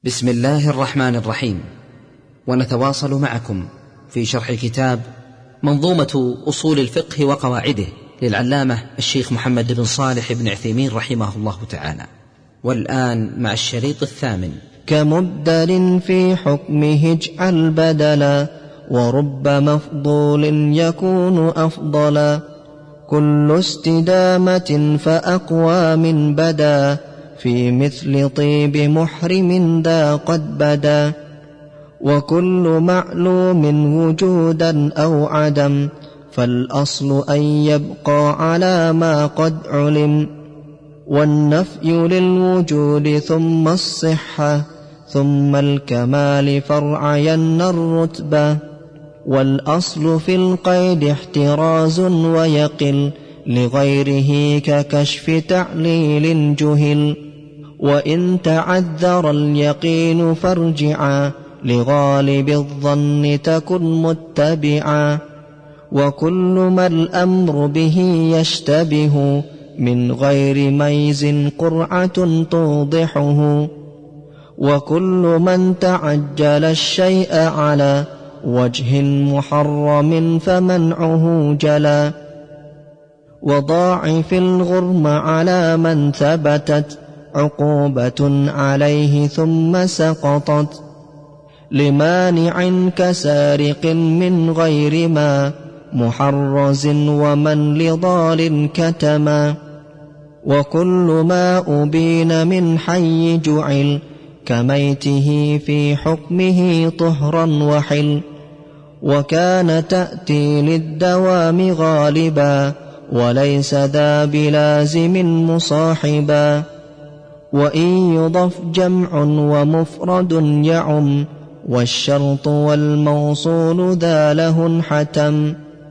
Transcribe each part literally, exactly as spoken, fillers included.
بسم الله الرحمن الرحيم. ونتواصل معكم في شرح كتاب منظومة أصول الفقه وقواعده للعلامة الشيخ محمد بن صالح بن عثيمين رحمه الله تعالى، والآن مع الشريط الثامن. كمبدل في حكمه اجعل بدلا، ورب مفضول يكون أفضلا، كل استدامة فأقوى من بدا، في مثل طيب محرم ذا قد بدا، وكل معلوم وجودا أو عدم، فالأصل أن يبقى على ما قد علم، والنفي للوجود ثم الصحة، ثم الكمال فرعين الرتبة، والأصل في القيد احتراز ويقل، لغيره ككشف تعليل جهل، وإن تعذر اليقين فارجعا، لغالب الظن تكن متبعا، وكل ما الأمر به يشتبه، من غير ميز قرعة توضحه، وكل من تعجل الشيء على وجه محرم فمنعه جلا، وضاعف الغرم على من ثبتت عقوبة عليه ثم سقطت، لمانع كسارق من غير ما محرز، ومن لضال كتما، وكل ما أبين من حي جعل، كميته في حكمه طهرا وحل، وكان تأتي للدوام غالبا، وليس ذا بلازم مصاحبا، وإن يضف جمع ومفرد يعم، والشرط والموصول ذا له حتم،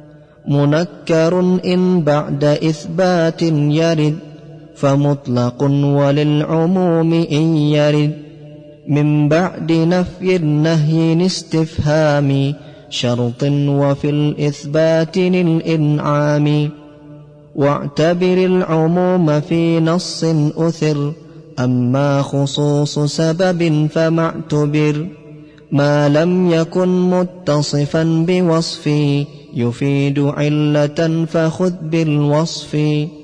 منكر إن بعد إثبات يرد، فمطلق وللعموم إن يرد، من بعد نفي النهي استفهام شرط، وفي الإثبات للإنعام، واعتبر العموم في نص أثر، أما خصوص سبب فما اعتبر، ما لم يكن متصفا بوصف، يفيد علة فخذ بالوصف،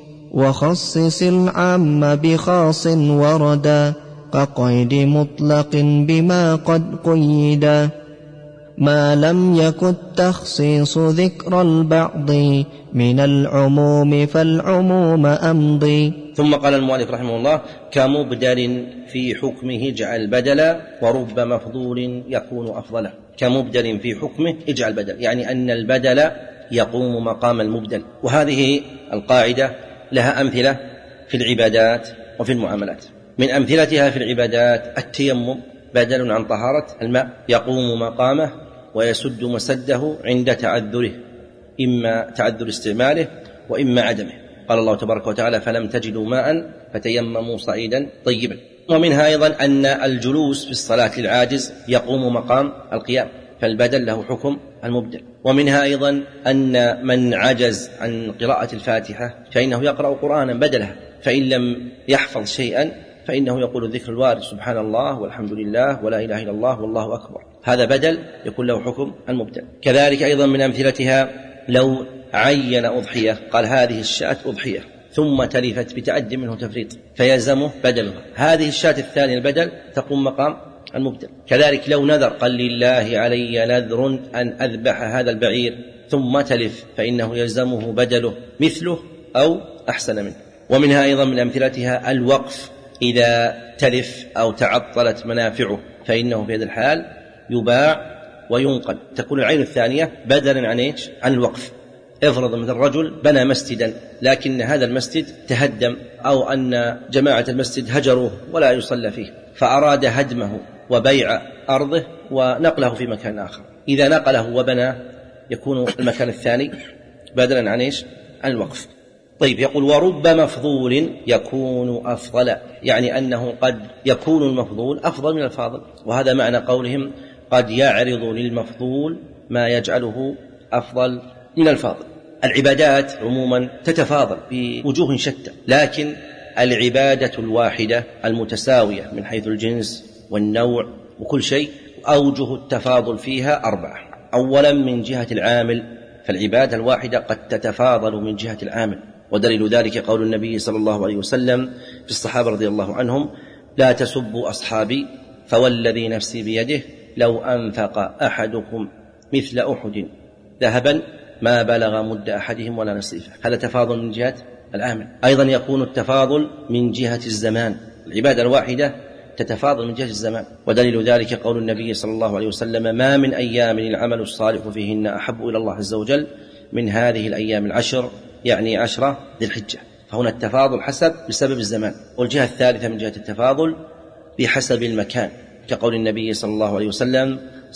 وخصص العام بخاص وردا، كقيد مطلق بما قد قيدا، ما لم يكن التخصيص ذكر البعض، من العموم فالعموم أمضي. ثم قال المؤلف رحمه الله: كمبدل في حكمه اجعل بدلا، ورب مفضول يكون أفضلا. كمبدل في حكمه اجعل بدلا، يعني أن البدل يقوم مقام المبدل. وهذه القاعدة لها أمثلة في العبادات وفي المعاملات. من أمثلتها في العبادات التيمم بدل عن طهارة الماء، يقوم مقامه ويسد مسده عند تعذره، إما تعذر استعماله وإما عدمه. قال الله تبارك وتعالى: فلم تجدوا ماء فتيمموا صعيدا طيبا. ومنها أيضا أن الجلوس في الصلاة للعاجز يقوم مقام القيام، فالبدل له حكم المبدل. ومنها أيضا أن من عجز عن قراءة الفاتحة فإنه يقرأ قرآنا بدلها، فإن لم يحفظ شيئا فإنه يقول الذكر الوارد: سبحان الله والحمد لله ولا إله إلا الله والله أكبر. هذا بدل يكون له حكم المبدل. كذلك أيضا من أمثلتها لو عين أضحية، قال: هذه الشاة أضحية، ثم تلفت بتعد منه تفريط فيلزمه بدلها، هذه الشاة الثانية البدل تقوم مقام المبدل. كذلك لو نذر، قال: لله علي نذر أن أذبح هذا البعير، ثم تلف فإنه يلزمه بدله مثله أو أحسن منه. ومنها أيضا من أمثلتها الوقف، إذا تلف أو تعطلت منافعه فإنه في هذا الحال يباع وينقل، تكون العين الثانية بدلا عن إيش؟ عن الوقف. افرض مثل الرجل بنى مسجدا، لكن هذا المسجد تهدم، أو أن جماعة المسجد هجروه ولا يصلى فيه، فأراد هدمه وبيع أرضه ونقله في مكان آخر. إذا نقله وبنى يكون المكان الثاني بدلا عن إيش؟ عن الوقف. طيب، يقول: ورب مفضول يكون أفضل، يعني أنه قد يكون المفضول أفضل من الفاضل. وهذا معنى قولهم: قد يعرض للمفضول ما يجعله أفضل من الفاضل. العبادات عموما تتفاضل بوجوه شتى، لكن العبادة الواحدة المتساوية من حيث الجنس والنوع وكل شيء. أوجه التفاضل فيها أربعة. أولا من جهة العامل، فالعبادة الواحدة قد تتفاضل من جهة العامل، ودليل ذلك قول النبي صلى الله عليه وسلم في الصحابة رضي الله عنهم: لا تسبوا أصحابي فوالذي نفسي بيده لو أنفق أحدكم مثل أحد ذهبا ما بلغ مد أحدهم ولا نصيفه. هذا تفاضل من جهة العامل. أيضا يكون التفاضل من جهة الزمان، العبادة الواحدة تتفاضل من جهة الزمان، ودليل ذلك قول النبي صلى الله عليه وسلم: ما من أيام العمل الصالح فيهن أحب إلى الله عز وجل من هذه الأيام العشر، يعني عشرة ذي الحجة. فهنا التفاضل حسب بسبب الزمان. والجهة الثالثة من جهة التفاضل بحسب المكان، كقول النبي صلى الله عليه وسلم: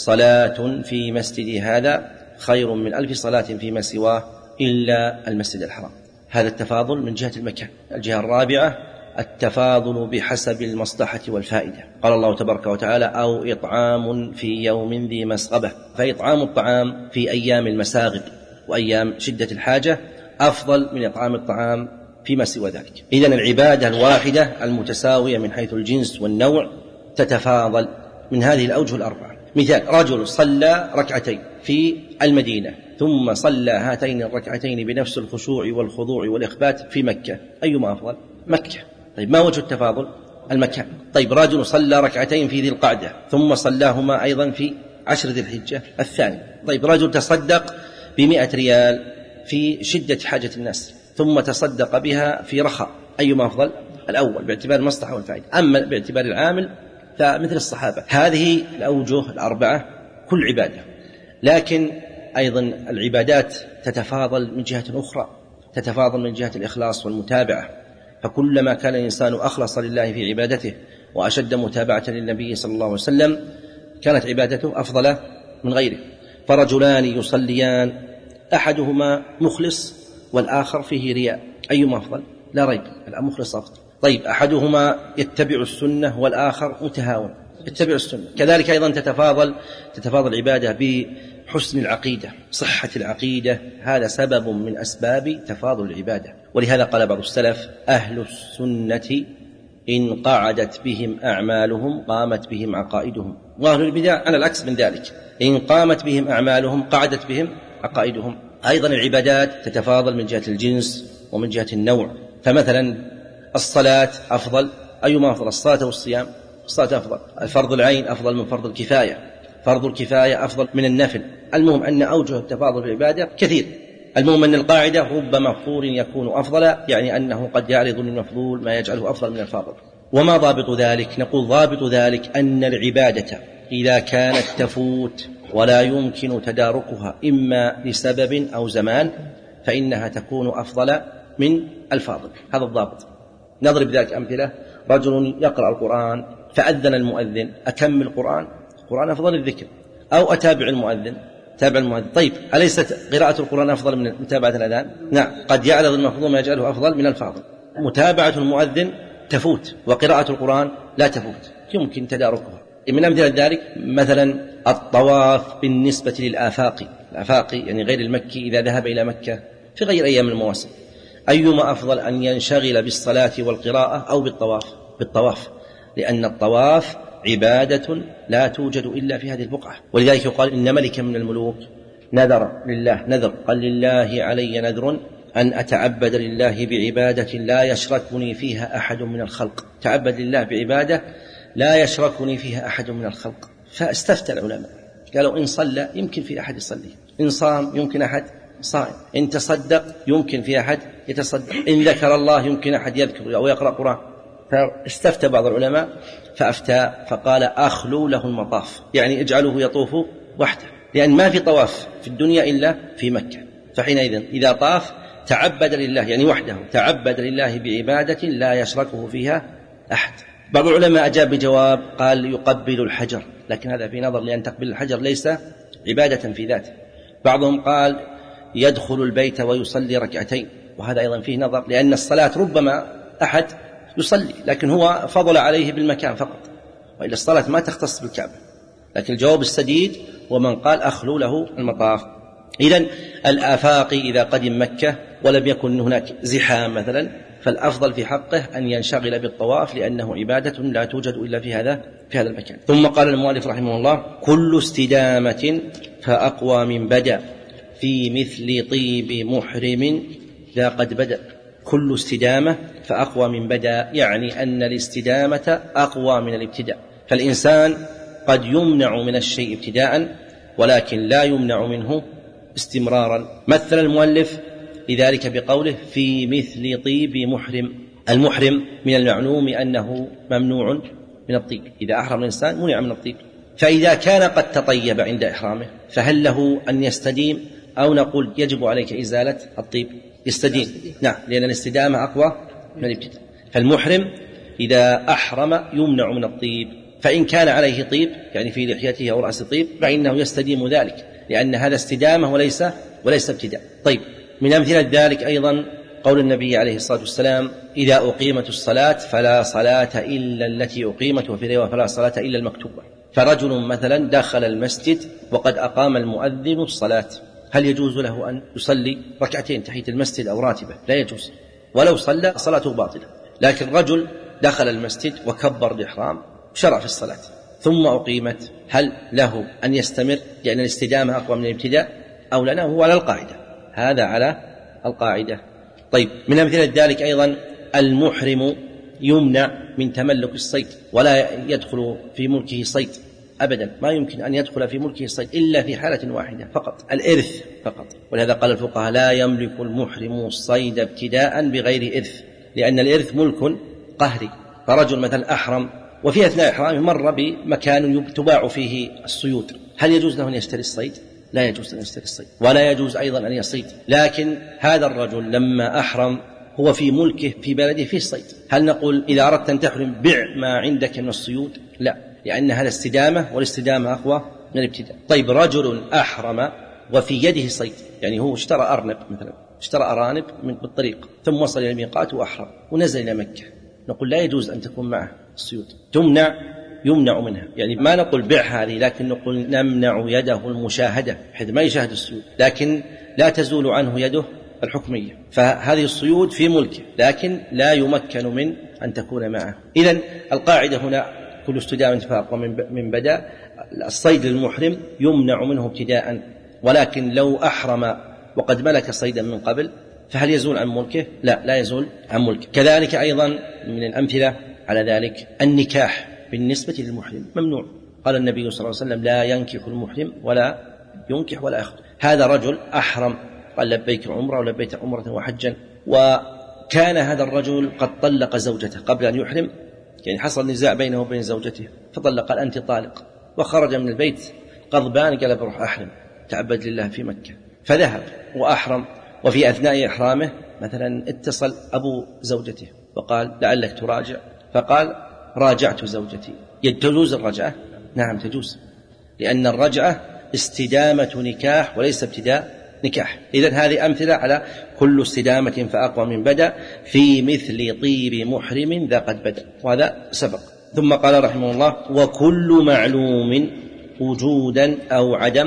صلاة في مسجد هذا خير من ألف صلاة فيما سواه إلا المسجد الحرام. هذا التفاضل من جهة المكان. الجهة الرابعة التفاضل بحسب المصلحة والفائدة. قال الله تبارك وتعالى: أو إطعام في يوم ذي مسغبة. فإطعام الطعام في أيام المساغب وأيام شدة الحاجة أفضل من إطعام الطعام فيما سوى ذلك. إذن العبادة الواحدة المتساوية من حيث الجنس والنوع تتفاضل من هذه الأوجه الأربعة. مثال: رجل صلى ركعتين في المدينة ثم صلى هاتين الركعتين بنفس الخشوع والخضوع والإخبات في مكة، أيما أفضل؟ مكة. طيب ما وجه التفاضل؟ المكان. طيب رجل صلى ركعتين في ذي القعدة ثم صلاهما أيضا في عشر ذي الحجة الثاني. طيب رجل تصدق بمئة ريال في شدة حاجة الناس ثم تصدق بها في رخاء، أيما أفضل؟ الأول باعتبار المصلحة والفائدة. أما باعتبار العامل فمثل الصحابة. هذه الأوجه الأربعة كل عبادة. لكن أيضا العبادات تتفاضل من جهة أخرى، تتفاضل من جهة الإخلاص والمتابعة. فكلما كان الإنسان أخلص لله في عبادته وأشد متابعة للنبي صلى الله عليه وسلم كانت عبادته أفضل من غيره. فرجلان يصليان أحدهما مخلص والآخر فيه رياء، أيما أفضل؟ لا ريب المخلص أفضل. طيب أحدهما يتبع السنة والآخر متهاون يتبع السنة. كذلك أيضا تتفاضل تتفاضل العبادة بحسن العقيدة، صحة العقيدة، هذا سبب من أسباب تفاضل العبادة. ولهذا قال بعض السلف: أهل السنة إن قعدت بهم أعمالهم قامت بهم عقائدهم. وأهل البدع على العكس من ذلك، إن قامت بهم أعمالهم قعدت بهم عقائدهم. أيضا العبادات تتفاضل من جهة الجنس ومن جهة النوع. فمثلا الصلاة أفضل، أيما أفضل؟ الصلاة والصيام؟ الصلاة أفضل. الفرض العين أفضل من فرض الكفاية، فرض الكفاية أفضل من النفل. المهم أن أوجه التفاضل في العبادة كثير. المهم أن القاعدة: رب مغفور يكون أفضل، يعني أنه قد يعرض للمفضول ما يجعله أفضل من الفاضل. وما ضابط ذلك؟ نقول ضابط ذلك أن العبادة إذا كانت تفوت ولا يمكن تداركها إما لسبب أو زمان فإنها تكون أفضل من الفاضل. هذا الضابط. نضرب ذلك أمثلة: رجل يقرأ القرآن فأذن المؤذن، أكمل القرآن؟ القرآن أفضل الذكر، أو أتابع المؤذن؟ تابع المؤذن. طيب أليست قراءة القرآن أفضل من متابعة الأذان؟ نعم، قد يعرض المفضول ما يجعله أفضل من الفاضل. متابعة المؤذن تفوت وقراءة القرآن لا تفوت، يمكن تداركها. من أمثلة ذلك مثلا الطواف بالنسبة للآفاق، الآفاق يعني غير المكي إذا ذهب إلى مكة في غير أيام المواسم، أيما أفضل أن ينشغل بالصلاة والقراءة أو بالطواف؟ بالطواف، لأن الطواف عبادة لا توجد إلا في هذه البقعة. ولذلك يقال إن ملكا من الملوك نذر لله نذر قال: لله علي نذر أن أتعبد لله بعبادة لا يشركني فيها أحد من الخلق. تعبد لله بعبادة لا يشركني فيها أحد من الخلق. فاستفتى العلماء قالوا: إن صلى يمكن في أحد يصلي، إن صام يمكن أحد صائم، إن تصدق يمكن في أحد يتصدق، إن ذكر الله يمكن أحد يذكر أو يقرأ قرآن. فاستفتى بعض العلماء فأفتى فقال: أخلوا له المطاف، يعني اجعله يطوف وحده، لأن ما في طواف في الدنيا إلا في مكة. فحينئذ إذا طاف تعبد لله، يعني وحده تعبد لله بعبادة لا يشركه فيها أحد. بعض العلماء أجاب بجواب قال: يقبل الحجر، لكن هذا في نظر، لأن تقبيل الحجر ليس عبادة في ذاته. بعضهم قال: يدخل البيت ويصلي ركعتين، وهذا أيضا فيه نظر، لأن الصلاة ربما أحد يصلي لكن هو فضل عليه بالمكان فقط، وإلا الصلاة ما تختص بالكعبة. لكن الجواب السديد ومن قال: أخلو له المطاف. إذن الآفاق إذا قدم مكة ولم يكن هناك زحام مثلا فالأفضل في حقه أن ينشغل بالطواف لأنه عبادة لا توجد إلا في هذا في هذا المكان. ثم قال المؤلف رحمه الله: كل استدامة فأقوى من بدأ في مثل طيب محرم ذا قد بدأ. كل استدامة فأقوى من بدأ، يعني أن الاستدامة أقوى من الابتداء. فالإنسان قد يمنع من الشيء ابتداء ولكن لا يمنع منه استمرارا. مثل المؤلف لذلك بقوله: في مثل طيب محرم. المحرم من المعلوم أنه ممنوع من الطيب، إذا أحرم الإنسان منع من الطيب. فإذا كان قد تطيب عند إحرامه فهل له أن يستديم أو نقول يجب عليك إزالة الطيب؟ يستديم، نعم، لأن الاستدامة أقوى من الابتداء. فالمحرم إذا أحرم يمنع من الطيب، فإن كان عليه طيب يعني في لحيته أو رأس طيب فإنه يستديم ذلك، لأن هذا استدامة وليس وليس ابتداء. طيب، من أمثلة ذلك أيضا قول النبي عليه الصلاة والسلام: إذا أقيمت الصلاة فلا صلاة إلا التي أقيمت، وفي رواية فلا صلاة إلا المكتوبة. فرجل مثلا دخل المسجد وقد أقام المؤذن الصلاة، هل يجوز له أن يصلي ركعتين تحية المسجد أو راتبة؟ لا يجوز، ولو صلى صلاته باطلة. لكن رجل دخل المسجد وكبر الإحرام شرع في الصلاة ثم أقيمت، هل له أن يستمر لأن الاستدامة أقوى من الابتداء أو لا؟ هو على القاعدة، هذا على القاعدة. طيب، من أمثلة ذلك أيضا المحرم يمنع من تملك الصيد، ولا يدخل في ملكه صيد أبدا، ما يمكن أن يدخل في ملكه الصيد إلا في حالة واحدة فقط، الإرث فقط. ولهذا قال الفقهاء: لا يملك المحرم الصيد ابتداء بغير إرث، لأن الإرث ملك قهري. فرجل مثلا أحرم وفي أثناء إحرامه مر بمكان تباع فيه الصيود، هل يجوز له أن يشتري الصيد؟ لا يجوز أن يشتري الصيد، ولا يجوز أيضا أن يصيد. لكن هذا الرجل لما أحرم هو في ملكه في بلده فيه الصيد، هل نقول إذا أردت أن تحرم بع ما عندك من الصيود؟ لا، لأن هذا استدامة، والاستدامة أقوى من الابتداء. طيب، رجل أحرم وفي يده صيد، يعني هو اشترى أرنب مثلا، اشترى أرانب من بالطريق ثم وصل إلى الميقات وأحرم ونزل إلى مكة، نقول لا يجوز أن تكون معه الصيود، تمنع يمنع منها. يعني ما نقول بع هذه، لكن نقول نمنع يده المشاهدة بحيث ما يشاهد الصيود، لكن لا تزول عنه يده الحكمية. فهذه الصيود في ملكه لكن لا يمكن من أن تكون معه. إذن القاعدة هنا: كل استدامة فأقوى من بدأ. الصيد للمحرم يمنع منه ابتداء، ولكن لو أحرم وقد ملك صيدا من قبل فهل يزول عن ملكه؟ لا، لا يزول عن ملكه. كذلك أيضا من الأمثلة على ذلك النكاح بالنسبة للمحرم ممنوع. قال النبي صلى الله عليه وسلم: لا ينكح المحرم ولا ينكح ولا يخطب. هذا رجل أحرم قال لبيك عمرة ولبيت عمرة وحجا، وكان هذا الرجل قد طلق زوجته قبل أن يحرم، يعني حصل نزاع بينه وبين زوجته فطلق، قال أنت طالق، وخرج من البيت غضبان قال بروح أحرم تعبد لله في مكة، فذهب وأحرم. وفي أثناء إحرامه مثلا اتصل أبو زوجته وقال لعلك تراجع، فقال راجعت زوجتي. يجوز الرجعة؟ نعم تجوز، لأن الرجعة استدامة نكاح وليس ابتداء نكاح. إذن هذه أمثلة على كل استدامة فأقوى من بدأ في مثل طيب محرم ذا قد بدأ، وهذا سبق. ثم قال رحمه الله: وكل معلوم وجودا أو عدم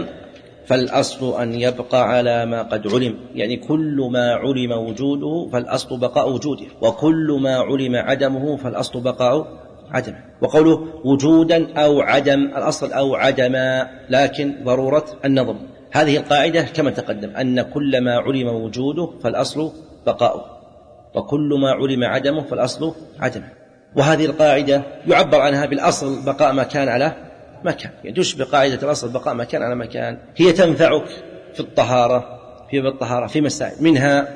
فالأصل أن يبقى على ما قد علم. يعني كل ما علم وجوده فالأصل بقاء وجوده، وكل ما علم عدمه فالأصل بقاء عدمه. وقوله وجودا أو عدم، الأصل أو عدما، لكن ضرورة النظر. هذه القاعدة كما تقدم أن كل ما علم وجوده فالأصل بقاؤه، وكل ما علم عدمه فالأصل عدمه. وهذه القاعدة يعبر عنها بالأصل بقاء ما كان على مكان، يعني تشبه قاعدة الأصل بقاء ما كان على مكان. هي تنفعك في الطهارة في الطهارة في مسائل، منها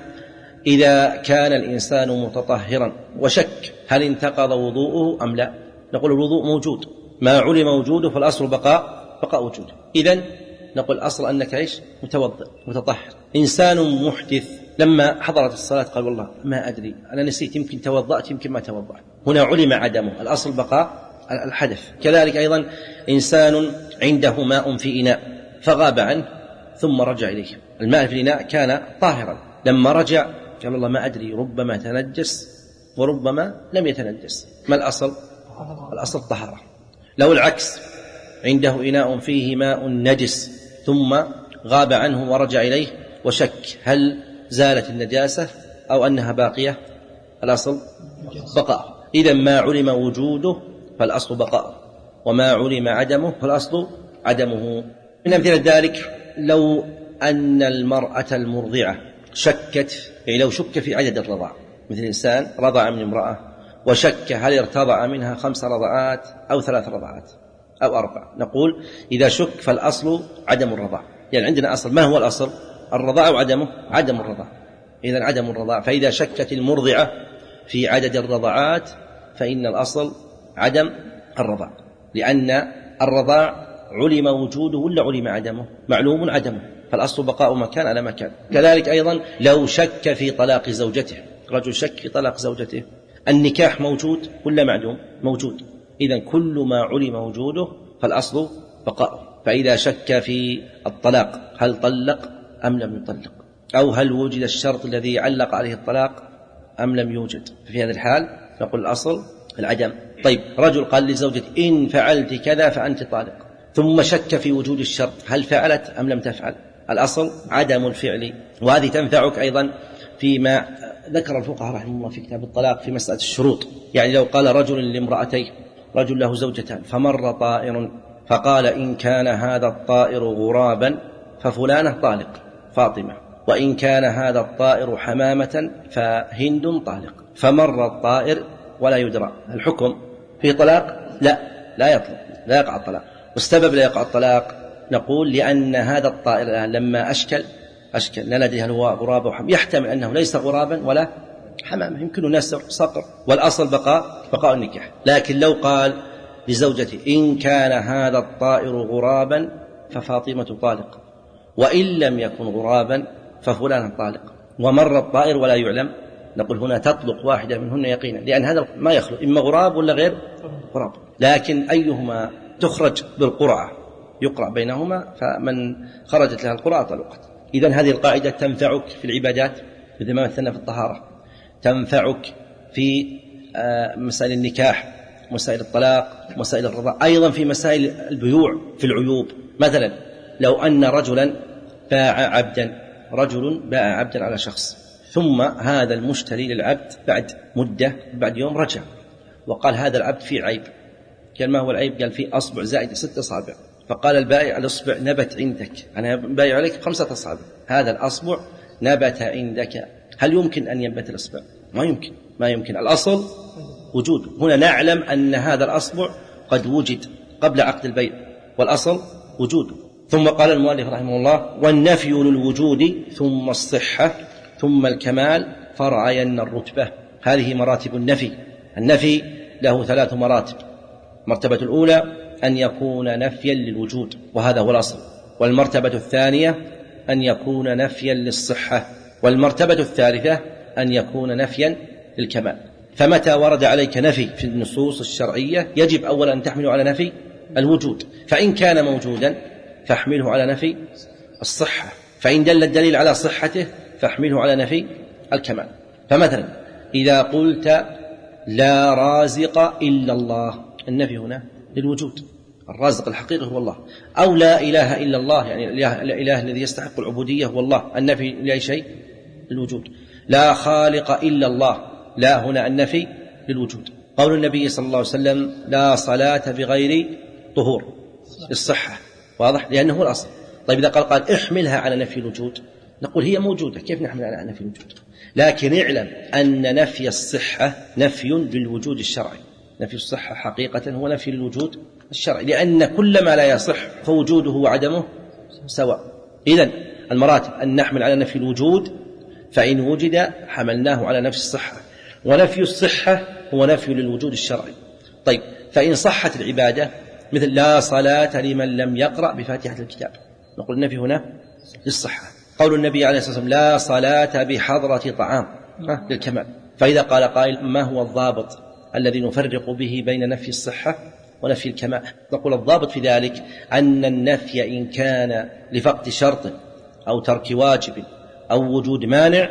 إذا كان الإنسان متطهرا وشك هل انتقض وضوءه أم لا، نقول الوضوء موجود، ما علم وجوده فالأصل بقاء بقاء وجوده. إذن نقول أصل أنك إيش؟ متوضئ متطهر. إنسان محدث لما حضرت الصلاة قال والله ما أدري أنا نسيت، يمكن توضأت يمكن ما توضأت، هنا علم عدمه، الأصل بقاء الحدث. كذلك أيضا إنسان عنده ماء في إناء فغاب عنه ثم رجع إليه، الماء في الإناء كان طاهرا، لما رجع قال الله ما أدري ربما تنجس وربما لم يتنجس، ما الأصل؟ الأصل الطهارة. لو العكس، عنده إناء فيه ماء نجس ثم غاب عنه ورجع إليه وشك هل زالت النجاسة أو أنها باقية، الأصل بقاء. إذا ما علم وجوده فالأصل بقاء، وما علم عدمه فالأصل عدمه. من أمثلة ذلك لو أن المرأة المرضعة شكت، يعني لو شك في عدد الرضاع، مثل إنسان رضع من امرأة وشك هل ارتضع منها خمس رضعات أو ثلاث رضعات أو أربع، نقول إذا شك فالأصل عدم الرضاع. يعني عندنا أصل، ما هو الأصل؟ الرضاع وعدمه عدم الرضاع. إذن عدم الرضاع، فإذا شكت المرضعة في عدد الرضعات فإن الأصل عدم الرضاع، لأن الرضاع علم وجوده ولا علم عدمه؟ معلوم عدمه، فالأصل بقاء مكان على مكان. كذلك أيضا لو شك في طلاق زوجته، رجل شك في طلاق زوجته، النكاح موجود ولا معدوم؟ موجود. إذن كل ما علم وجوده فالأصل بقاء. فإذا شك في الطلاق هل طلق أم لم يطلق، أو هل وجد الشرط الذي علق عليه الطلاق أم لم يوجد، في هذا الحال نقول الأصل العدم. طيب رجل قال لزوجته إن فعلت كذا فأنت طالق، ثم شك في وجود الشرط هل فعلت أم لم تفعل، الأصل عدم الفعل. وهذه تنفعك أيضا فيما ذكر الفقهاء رحمه الله في كتاب الطلاق في مسألة الشروط. يعني لو قال رجل لامرأتيه، رجل له زوجتان فمر طائر فقال إن كان هذا الطائر غرابا ففلانة طالق فاطمة، وإن كان هذا الطائر حمامة فهند طالق، فمر الطائر ولا يدرى، الحكم في طلاق؟ لا، لا يطلق، لا يقع الطلاق. والسبب لا يقع الطلاق نقول لأن هذا الطائر لما أشكل أشكل لا ندري هل هو غراب أو حمام، يحتمل أنه ليس غرابا ولا حمام، يمكن نسر صقر، والأصل بقاء بقاء النكاح. لكن لو قال لزوجته إن كان هذا الطائر غرابا ففاطمة طالق، وإن لم يكن غرابا ففلان طالق، ومر الطائر ولا يعلم، نقول هنا تطلق واحدة منهن يقينا، لأن هذا ما يخلو إما غراب ولا غير غراب، لكن أيهما تخرج بالقرعة يقرأ بينهما، فمن خرجت لها القرعة طلقت. إذن هذه القاعدة تنفعك في العبادات مثل ما مثلنا في الطهارة، تنفعك في مسائل النكاح، مسائل الطلاق، مسائل الرضاع، أيضا في مسائل البيوع في العيوب. مثلا لو أن رجلا باع عبدا، رجل باع عبدا على شخص، ثم هذا المشتري للعبد بعد مدة بعد يوم رجع وقال هذا العبد فيه عيب. قال ما هو العيب؟ قال فيه أصبع زائد ست أصابع. فقال البائع الأصبع نبت عندك، أنا بايع عليك خمسة أصابع، هذا الأصبع نبت عندك، هل يمكن أن ينبت الأصبع؟ ما يمكن، ما يمكن، الأصل وجود. هنا نعلم أن هذا الأصبع قد وجد قبل عقد البيع، والأصل وجوده. ثم قال المؤلف رحمه الله والنفي للوجود ثم الصحة ثم الكمال فرعين الرتبة. هذه مراتب النفي. النفي له ثلاث مراتب. المرتبة الأولى أن يكون نفيا للوجود، وهذا هو الأصل. والمرتبة الثانية أن يكون نفيا للصحة. والمرتبة الثالثة أن يكون نفيا للكمال. فمتى ورد عليك نفي في النصوص الشرعية يجب أولا أن تحمله على نفي الوجود، فإن كان موجودا فاحمله على نفي الصحة، فإن دل الدليل على صحته فاحمله على نفي الكمال. فمثلا إذا قلت لا رازق إلا الله، النفي هنا للوجود، الرازق الحقيقي هو الله. أو لا إله إلا الله، يعني الإله الذي يستحق العبودية هو الله، النفي لأي شيء للوجود. لا خالق إلا الله، لا هنا النفي للوجود. قول النبي صلى الله عليه وسلم لا صلاة بغير طهور الصحة، واضح لأنه هو الأصل. طيب إذا قال قال احملها على نفي الوجود، نقول هي موجودة، كيف نحمل على نفي الوجود؟ لكن اعلم أن نفي الصحة نفي للوجود الشرعي، نفي الصحة حقيقة هو نفي للوجود الشرعي، لأن كل ما لا يصح فوجوده وعدمه سواء. إذن المراتب أن نحمل على نفي الوجود، فإن وجد حملناه على نفي الصحة، ونفي الصحة هو نفي للوجود الشرعي. طيب فإن صحت العبادة مثل لا صلاة لمن لم يقرأ بفاتحة الكتاب، نقول النفي هنا للصحة. قول النبي عليه الصلاة والسلام لا صلاة بحضرة طعام للكمال. فإذا قال قائل ما هو الضابط الذي نفرق به بين نفي الصحة ونفي الكمال؟ نقول الضابط في ذلك أن النفي إن كان لفقد شرط أو ترك واجب أو وجود مانع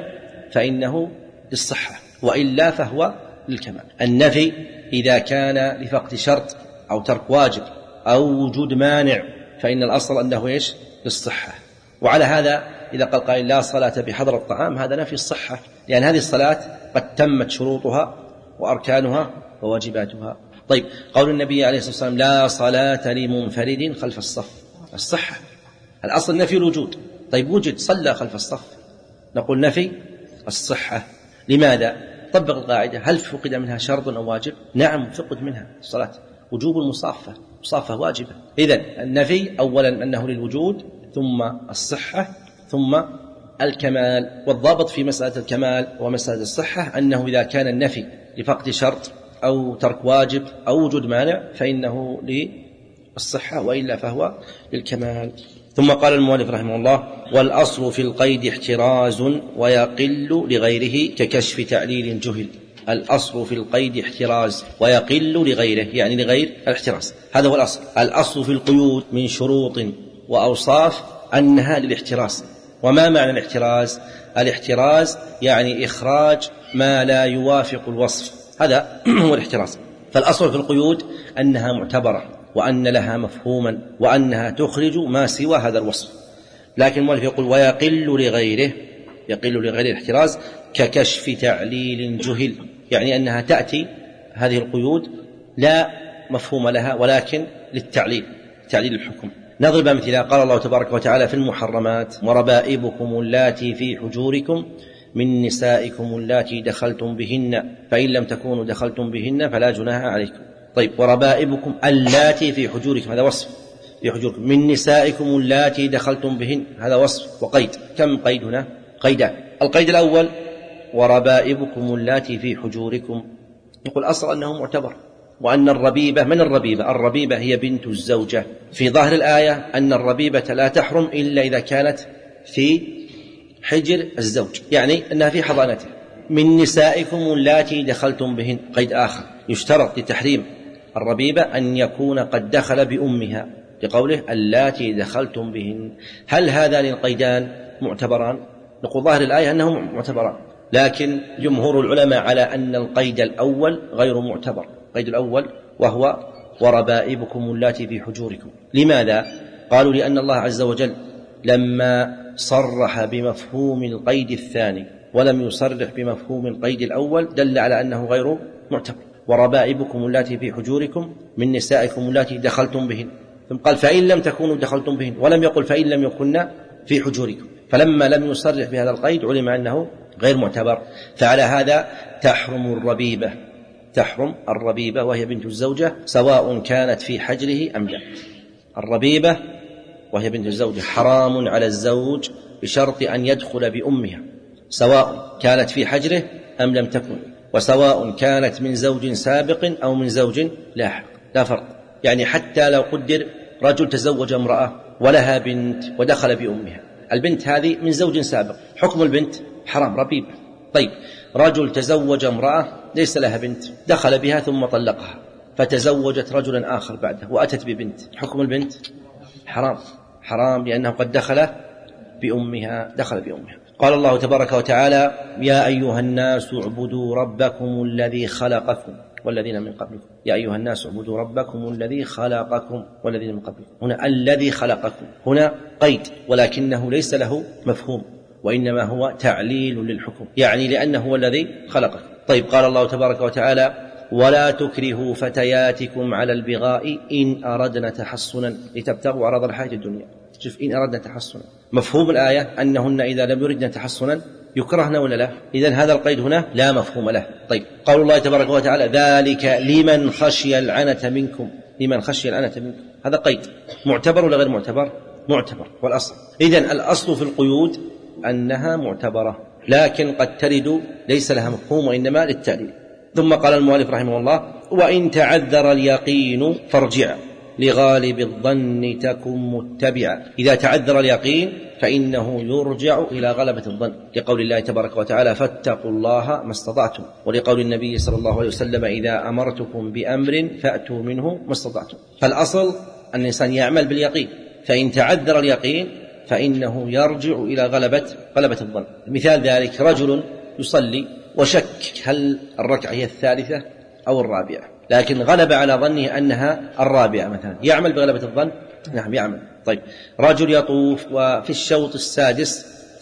فإنه للصحة، وإلا فهو للكمال. النفي إذا كان لفقد شرط أو ترك واجب أو وجود مانع فإن الأصل أنه إيش؟ للصحة. وعلى هذا إذا قال قائل لا صلاة بحضر الطعام هذا نفي الصحة، لأن هذه الصلاة قد تمت شروطها وأركانها وواجباتها. طيب قول النبي عليه الصلاة والسلام لا صلاة لمنفرد خلف الصف، الصحة الأصل نفي الوجود. طيب وجد صلى خلف الصف، نقول نفي الصحة. لماذا؟ طبق القاعدة، هل فقد منها شرط أو واجب؟ نعم فقد منها الصلاة، وجوب المصافة، مصافة واجبة. إذن النفي أولا أنه للوجود، ثم الصحة، ثم الكمال. والضابط في مسألة الكمال ومسألة الصحة أنه إذا كان النفي لفقد شرط أو ترك واجب أو وجود مانع فإنه للصحة، وإلا فهو للكمال. ثم قال المؤلف رحمه الله والأصل في القيد احتراز ويقل لغيره ككشف تعليل جهل. الأصل في القيد احتراز ويقل لغيره، يعني لغير الاحتراز، هذا هو الأصل. الأصل في القيود من شروط وأوصاف أنها للاحتراز. وما معنى الاحتراز؟ الاحتراز يعني إخراج ما لا يوافق الوصف، هذا هو الاحتراز. فالأصل في القيود أنها معتبرة، وأن لها مفهوما، وأنها تخرج ما سوى هذا الوصف. لكن المؤلف يقول ويقل لغيره، يقل لغير الاحتراز ككشف تعليل جهل، يعني أنها تأتي هذه القيود لا مفهوم لها ولكن للتعليل، تعليل الحكم. نضرب أمثلة. قال الله تبارك وتعالى في المحرمات وربائبكم اللاتي في حجوركم من نسائكم اللاتي دخلتم بهن فإن لم تكونوا دخلتم بهن فلا جناح عليكم. طيب وربائبكم اللاتي في حجوركم هذا وصف في حجوركم، من نسائكم اللاتي دخلتم بهن هذا وصف وقيد. كم قيد هنا؟ قيدان. القيد الأول وربائبكم اللاتي في حجوركم، يقول أصل أنه معتبر، وأن الربيبة من الربيبة؟ الربيبة هي بنت الزوجة. في ظاهر الآية أن الربيبة لا تحرم إلا إذا كانت في حجر الزوج، يعني أنها في حضانته. من نسائكم اللاتي دخلتم بهن قيد آخر، يشترط لتحريم الربيبة أن يكون قد دخل بأمها، لقوله اللاتي دخلتم بهن. هل هذان القيدان معتبران؟ نقول ظاهر الآية أنه معتبران، لكن جمهور العلماء على أن القيد الأول غير معتبر، القيد الأول وهو وربائبكم اللاتي في حجوركم. لماذا؟ قالوا لأن الله عز وجل لما صرح بمفهوم القيد الثاني ولم يصرح بمفهوم القيد الأول دل على أنه غير معتبر. وربائبكم اللاتي في حجوركم من نسائكم اللاتي دخلتم بهن، ثم قال فإن لم تكونوا دخلتم بهن، ولم يقل فإن لم يكن في حجوركم. فلما لم يصرح بهذا القيد علم أنه غير معتبر. فعلى هذا تحرم الربيبة، تحرم الربيبة وهي بنت الزوجة سواء كانت في حجره أم لا. الربيبة وهي بنت الزوجة حرام على الزوج بشرط أن يدخل بأمها، سواء كانت في حجره أم لم تكن، وسواء كانت من زوج سابق أو من زوج لاحق، لا فرق. يعني حتى لو قدر رجل تزوج امرأة ولها بنت ودخل بأمها، البنت هذه من زوج سابق، حكم البنت حرام ربيبة. طيب رجل تزوج امرأة ليس لها بنت، دخل بها ثم طلقها، فتزوجت رجلا آخر بعده وأتت ببنت، حكم البنت حرام، حرام لأنه قد دخل بأمها، دخل بأمها. قال الله تبارك وتعالى يا أيها الناس اعبدوا ربكم الذي خلقكم والذين من قبلكم. يا أيها الناس اعبدوا ربكم الذي خلقكم والذين من قبلكم. هنا الذي خلقكم هنا قيد، ولكنه ليس له مفهوم، وإنما هو تعليل للحكم، يعني لأنه هو الذي خلقكم. طيب قال الله تبارك وتعالى ولا تكرهوا فتياتكم على البغاء إن أردنا تحصنا لتبتغوا عرض الحياة الدنيا. شوف إن أردنا تحصنا، مفهوم الآية أنهن إذا لم يردن تحصنا يكرهن ولا لا؟ إذن هذا القيد هنا لا مفهوم له. طيب قول الله تبارك وتعالى ذلك لمن خشي العنة منكم، لمن خشي العنة منكم، هذا قيد معتبر ولا غير معتبر؟ معتبر. والأصل إذن الأصل في القيود أنها معتبرة، لكن قد ترد ليس لها مفهوم وإنما للتعليل. ثم قال المؤلف رحمه الله وإن تعذر اليقين فارجع لغالب الظن تكن متبعا. إذا تعذر اليقين فإنه يرجع إلى غلبة الظن، لقول الله تبارك وتعالى فاتقوا الله ما استطعتم، ولقول النبي صلى الله عليه وسلم إذا أمرتكم بأمر فأتوا منه ما استطعتم. فالأصل أن الإنسان يعمل باليقين، فإن تعذر اليقين فإنه يرجع إلى غلبة غلبة الظن. مثال ذلك رجل يصلي وشك هل الركعة هي الثالثة أو الرابعة، لكن غلب على ظنه أنها الرابعة مثلا، يعمل بغلبة الظن؟ نعم يعمل. طيب رجل يطوف وفي الشوط السادس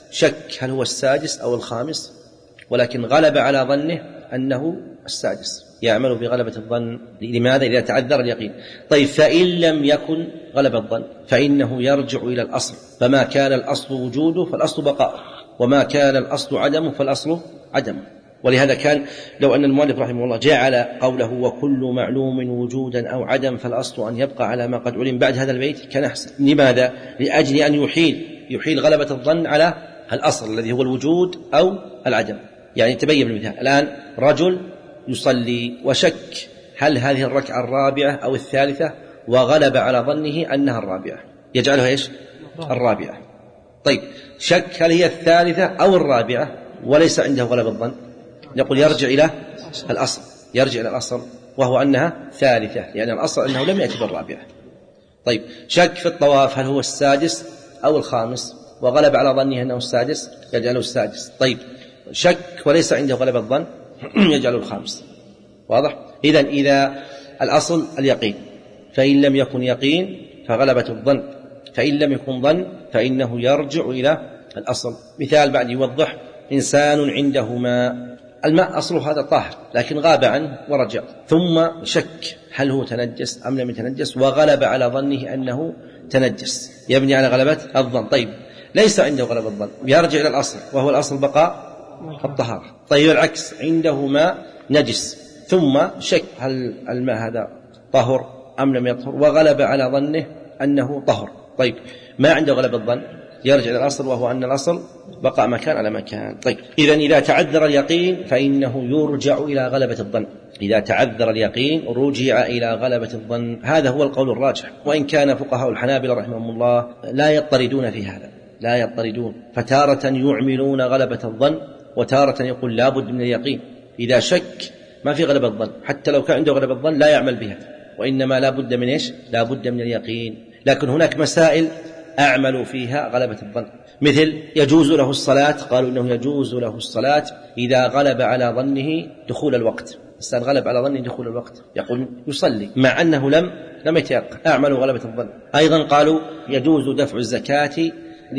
شك هل هو السادس أو الخامس، ولكن غلب على ظنه أنه السادس، يعمل بغلبة الظن. لماذا؟ إذا تعذر اليقين. طيب فإن لم يكن غلب الظن فإنه يرجع إلى الأصل، فما كان الأصل وجوده فالأصل بقاء، وما كان الأصل عدمه فالأصل عدمه. ولهذا كان لو أن المؤلف رحمه الله جعل قوله وكل معلوم وجودا أو عدم فالأصل أن يبقى على ما قد علم بعد هذا البيت كان أحسن. لماذا؟ لأجل أن يحيل يحيل غلبة الظن على الأصل الذي هو الوجود أو العدم. يعني تبين بالمثال، الآن رجل يصلي وشك هل هذه الركعة الرابعة أو الثالثة، وغلب على ظنه أنها الرابعة، يجعلها إيش؟ الرابعة. طيب شك هل هي الثالثة أو الرابعة وليس عنده غلب الظن، يقول يرجع إلى الأصل، يرجع إلى الأصل وهو أنها ثالثة، لأن الأصل أنه لم يأتي بالرابعة. طيب شك في الطواف هل هو السادس أو الخامس، وغلب على ظنه أنه السادس، يجعله السادس. طيب شك وليس عنده غلب الظن يجعله الخامس. واضح؟ إذن إذا الأصل اليقين، فإن لم يكن يقين فغلبة الظن، فإن لم يكن ظن فإنه يرجع إلى الأصل. مثال بعد يوضح، إنسان عنده ماء، الماء أصله هذا طاهر لكن غاب عنه ورجع، ثم شك هل هو تنجس أم لم يتنجس، وغلب على ظنه أنه تنجس، يبني على غلبة الظن. طيب ليس عنده غلبة الظن يرجع إلى الأصل، وهو الأصل بقاء الطهارة. طيب العكس، عنده ماء نجس ثم شك هل الماء هذا طهر أم لم يطهر، وغلب على ظنه أنه طهر. طيب ما عنده غلبة الظن يرجع إلى الأصل، وهو أن الأصل بقى مكان على مكان. طيب إذن إذا تعذر اليقين فإنه يرجع إلى غلبة الظن، إذا تعذر اليقين رجع إلى غلبة الظن. هذا هو القول الراجح، وإن كان فقهاء الحنابلة رحمهم الله لا يضطردون في هذا، لا يضطردون، فتارة يعملون غلبة الظن وتارة يقول لا بد من اليقين. إذا شك ما في غلبة الظن، حتى لو كان عنده غلبة الظن لا يعمل بها، وإنما لا بد من إيش؟ لا بد من اليقين. لكن هناك مسائل أعمل فيها غلبة الظن، مثل يجوز له الصلاة، قالوا إنه يجوز له الصلاة إذا غلب على ظنه دخول الوقت. الإنسان غلب على ظنه دخول الوقت يقول يصلي مع أنه لم لم يتيقن، أعمل غلبة الظن. أيضا قالوا يجوز دفع الزكاة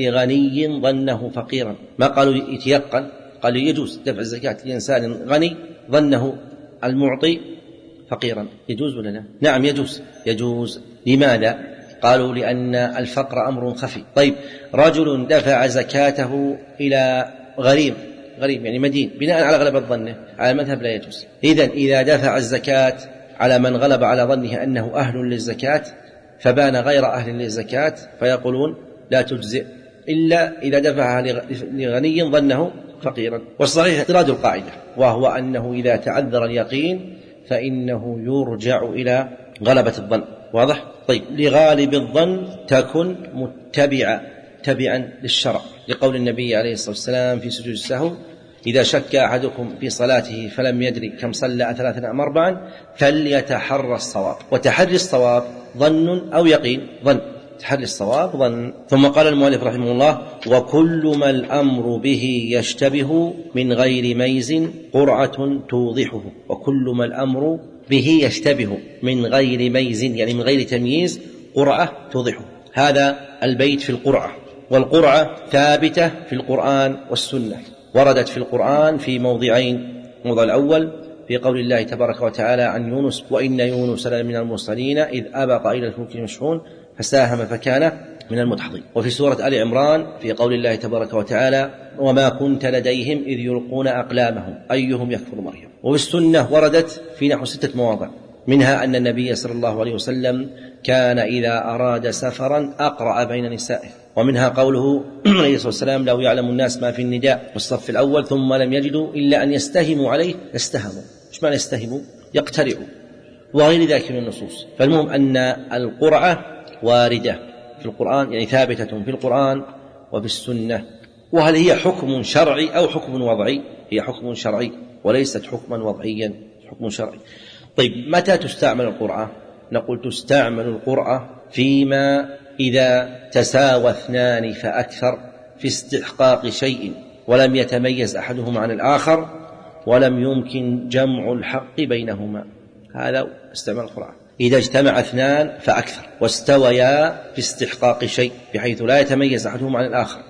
لغني ظنه فقيرا، ما قالوا يتيقن، قالوا يجوز دفع الزكاة لإنسان غني ظنه المعطي فقيرا. يجوز ولا لا؟ نعم يجوز، يجوز. لماذا؟ قالوا لأن الفقر أمر خفي. طيب رجل دفع زكاته إلى غريم، غريم يعني مدين، بناء على غلبة ظنه، على المذهب لا يجوز. إذن إذا دفع الزكاة على من غلب على ظنه أنه أهل للزكاة فبان غير أهل للزكاة، فيقولون لا تجزئ إلا إذا دفعها لغني ظنه فقيرا. والصحيح اعتراض القاعدة، وهو أنه إذا تعذر اليقين فإنه يرجع إلى غلبة الظن. واضح؟ طيب لغالب الظن تكن متبعا تبعا للشرع، لقول النبي عليه الصلاة والسلام في سجود السهو إذا شك أحدكم في صلاته فلم يدري كم صلى ثلاثا أم أربعا فليتحرى الصواب. وتحري الصواب ظن أو يقين؟ ظن، تحري الصواب ظن. ثم قال المؤلف رحمه الله وكل ما الأمر به يشتبه من غير ميز قرعة توضحه. وكل ما الأمر به يشتبه من غير ميز يعني من غير تمييز قرعة توضحه. هذا البيت في القرعة، والقرعة ثابتة في القرآن والسنة، وردت في القرآن في موضعين. الموضع الأول في قول الله تبارك وتعالى عن يونس وإن يونس لمن المرسلين إذ أبق إلى الفلك المشحون فساهم فكان من المدحضين. وفي سورة آل عمران في قول الله تبارك وتعالى وما كنت لديهم إذ يلقون أقلامهم أيهم يكفر مريم. وفي السنة وردت في نحو ستة مواضع، منها أن النبي صلى الله عليه وسلم كان إذا أراد سفرا أقرأ بين نسائه. ومنها قوله عليه الصلاة والسلام لو يعلم الناس ما في النداء والصف الأول ثم لم يجدوا إلا أن يستهموا عليه لاستهموا. إيش معنى يستهموا؟ يقترعوا، وغير ذلك من النصوص. فالمهم أن القرعة واردة في القرآن، يعني ثابتة في القرآن وفي السنة. وهل هي حكم شرعي أو حكم وضعي؟ هي حكم شرعي وليست حكما وضعيا، حكم شرعي. طيب متى تستعمل القرعة؟ نقول تستعمل القرعة فيما إذا تساوى اثنان فأكثر في استحقاق شيء ولم يتميز أحدهما عن الآخر ولم يمكن جمع الحق بينهما، هذا استعمال القرعة. إذا اجتمع اثنان فأكثر واستويا في استحقاق شيء بحيث لا يتميز أحدهما عن الآخر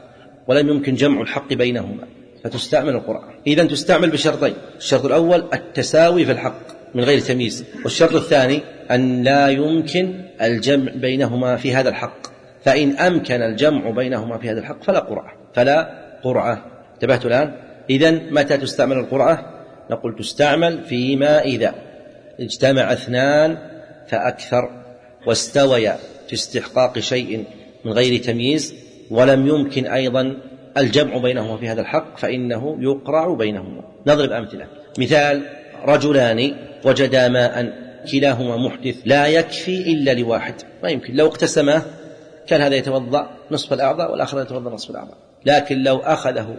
ولم يمكن جمع الحق بينهما فتستعمل القرعة. إذن تستعمل بشرطين: الشرط الأول التساوي في الحق من غير تمييز، والشرط الثاني أن لا يمكن الجمع بينهما في هذا الحق، فإن أمكن الجمع بينهما في هذا الحق فلا قرعة فلا قرعة. انتبهت الآن؟ إذن متى تستعمل القرعة؟ نقول تستعمل فيما إذا اجتمع اثنان فأكثر واستويا في استحقاق شيء من غير تمييز ولم يمكن أيضا الجمع بينهما في هذا الحق فإنه يقرع بينهما. نضرب أمثلة. مثال: رجلان وجدا ماء كلاهما محدث لا يكفي إلا لواحد، ما يمكن، لو اقتسماه كان هذا يتوضأ نصف الأعضاء والآخر يتوضأ نصف الأعضاء، لكن لو أخذه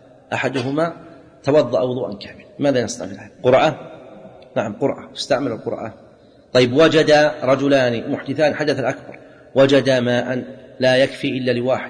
أحدهما توضأ وضوءا كاملا. ماذا يصنع في هذا؟ قرعة؟ نعم قرعة، استعمل القرعة. طيب: وجد رجلان محدثان حدث الأكبر وجدا ماء لا يكفي إلا لواحد،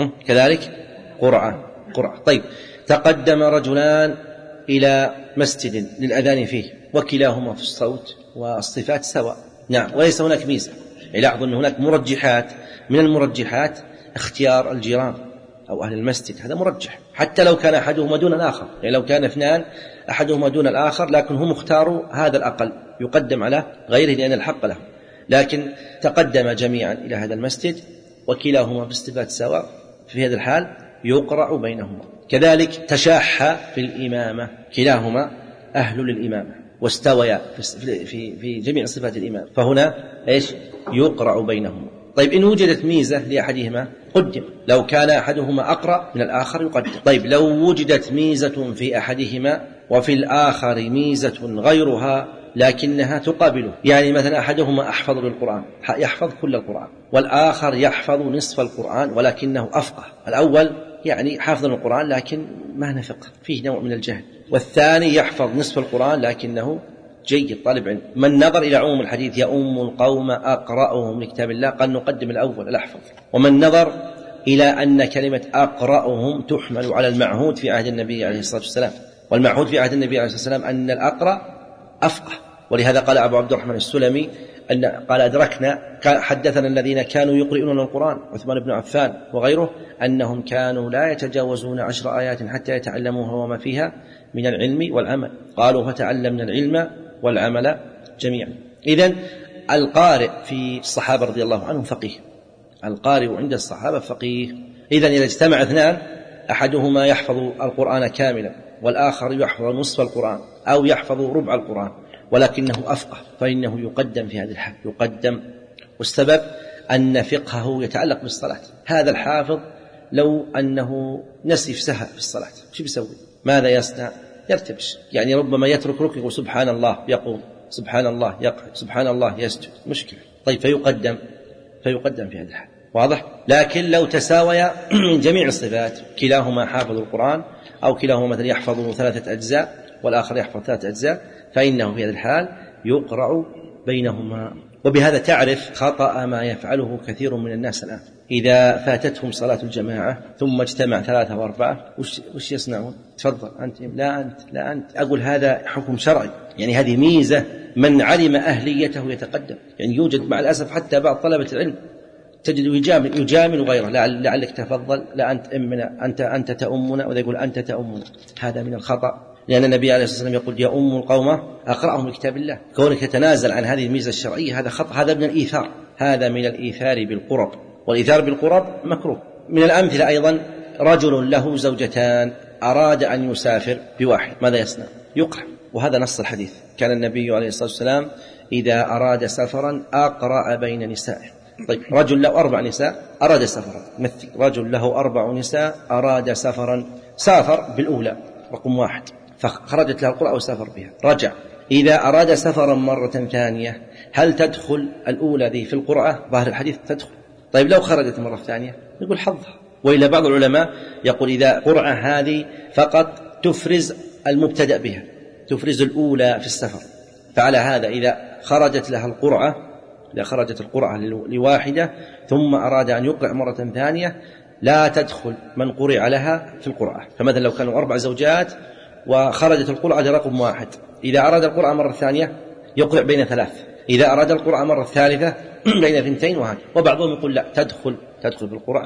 كذلك قرعة قرعة. طيب: تقدم رجلان إلى مسجد للأذان فيه وكلاهما في الصوت والصفات سواء، نعم، وليس هناك ميزة. لاحظوا أن هناك مرجحات، من المرجحات اختيار الجيران أو أهل المسجد، هذا مرجح حتى لو كان أحدهما دون الآخر، يعني لو كان اثنان أحدهما دون الآخر لكن هم اختاروا هذا الأقل يقدم على غيره لأن الحق له، لكن تقدم جميعا إلى هذا المسجد وكلاهما في الصفات سواء، في هذا الحال يقرع بينهما. كذلك تشاح في الإمامة، كلاهما أهل للإمامة واستويا في, في, في جميع صفات الإمام، فهنا إيش؟ يقرع بينهما. طيب: إن وجدت ميزة لأحدهما قدم، لو كان أحدهما أقرأ من الآخر يقدم. طيب: لو وجدت ميزة في أحدهما وفي الآخر ميزة غيرها لكنها تقابله، يعني مثلا أحدهما أحفظ للقرآن يحفظ كل القرآن والآخر يحفظ نصف القرآن ولكنه أفقه، الأول يعني حافظ القرآن لكن ما نفقه، فيه نوع من الجهل، والثاني يحفظ نصف القرآن لكنه جيد طالب علم. من نظر إلى عموم الحديث يؤم القوم أقرأهم لكتاب الله قال نقدم الأول الأحفظ، ومن نظر إلى أن كلمة أقرأهم تحمل على المعهود في عهد النبي عليه الصلاة والسلام، والمعهود في عهد النبي عليه الصلاة والسلام أن الأقرأ أفقه، ولهذا قال أبو عبد الرحمن السلمي أن قال أدركنا حدثنا الذين كانوا يقرؤون القرآن عثمان بن عفان وغيره أنهم كانوا لا يتجاوزون عشر آيات حتى يتعلموها وما فيها من العلم والعمل، قالوا فتعلمنا العلم والعمل جميعا. إذن القارئ في الصحابة رضي الله عنهم فقيه، القارئ عند الصحابة فقيه. إذن إذا اجتمع اثنان أحدهما يحفظ القرآن كاملا والآخر يحفظ نصف القرآن أو يحفظ ربع القرآن ولكنه أفقه فإنه يقدم في هذه الحال، يقدم. والسبب أن فقهه يتعلق بالصلاة. هذا الحافظ لو أنه نسي في سهى في الصلاة شو بيسوي؟ ماذا يصنع؟ يرتبش، يعني ربما يترك ركوع يقول سبحان الله يقول سبحان الله يقعد سبحان الله يسجد، مشكلة. طيب فيقدم فيقدم في هذا الحال، واضح؟ لكن لو تساويا من جميع الصفات، كلاهما حافظ القرآن أو كلاهما مثلا يحفظ ثلاثة أجزاء والآخر يحفظ ثلاثة أجزاء، فإنه في هذا الحال يقرع بينهما. وبهذا تعرف خطأ ما يفعله كثير من الناس الآن، إذا فاتتهم صلاة الجماعة ثم اجتمع ثلاثة وأربعة وش, وش يصنعون؟ تفضل أنت، لا أنت، لا أنت. أقول هذا حكم شرعي، يعني هذه ميزة، من علم أهليته يتقدم. يعني يوجد مع الأسف حتى بعض طلبة العلم تجد يجامل, يجامل غيره، لعلك تفضل، لا أنت أمنا، أنت, أنت تأمنا، وذا يقول أنت تأمنا. هذا من الخطأ، لأن النبي عليه الصلاة والسلام يقول يؤم القوم أقرأهم لكتاب الله. كونك تتنازل عن هذه الميزة الشرعية هذا خطأ، هذا من الإيثار، هذا من الإيثار بالقرب، والإيثار بالقرب مكروه. من الأمثلة أيضا رجل له زوجتان أراد أن يسافر بواحد، ماذا يصنع؟ يقرأ، وهذا نص الحديث. كان النبي عليه الصلاة والسلام إذا أراد سفرا أقرأ بين نسائه. طيب رجل له أربع نساء أراد سفرا، مثل رجل له أربع نساء أراد سفرا، سافر بالأولى رقم واحد فخرجت له القرأة وسافر بها، رجع. إذا أراد سفرا مرة ثانية هل تدخل الأولى ذي في القرأة؟ ظاهر الحديث تدخل. طيب لو خرجت مرة ثانية نقول حظها. وإلى بعض العلماء يقول إذا قرأة هذه فقط تفرز المبتدأ بها، تفرز الأولى في السفر، فعلى هذا إذا خرجت لها القرأة، إذا خرجت القرأة لواحدة ثم أراد أن يقرأ مرة ثانية لا تدخل من قرأ لها في القرأة. فمثلا لو كانوا أربع زوجات وخرجت القرأة لرقم واحد، إذا أراد القرأة مرة ثانية يقرأ بين ثلاث، إذا أراد القرأة مرة ثالثة بين اثنتين، وهكذا. وبعضهم يقول لا، تدخل تدخل في القرأة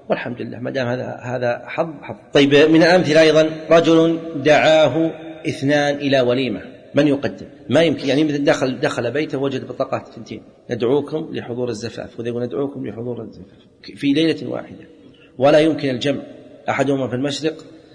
والحمد لله ما دام هذا هذا حظ حظ. طيب من الأمثلة أيضا رجل دعاه اثنان إلى وليمة، من يقدم؟ ما يمكن، يعني مثل دخل دخل بيته وجد بطاقات ثنتين، ندعوكم لحضور الزفاف، وذا يقول ندعوكم لحضور الزفاف في ليلة واحدة، ولا يمكن الجمع، أحدهما في المشرق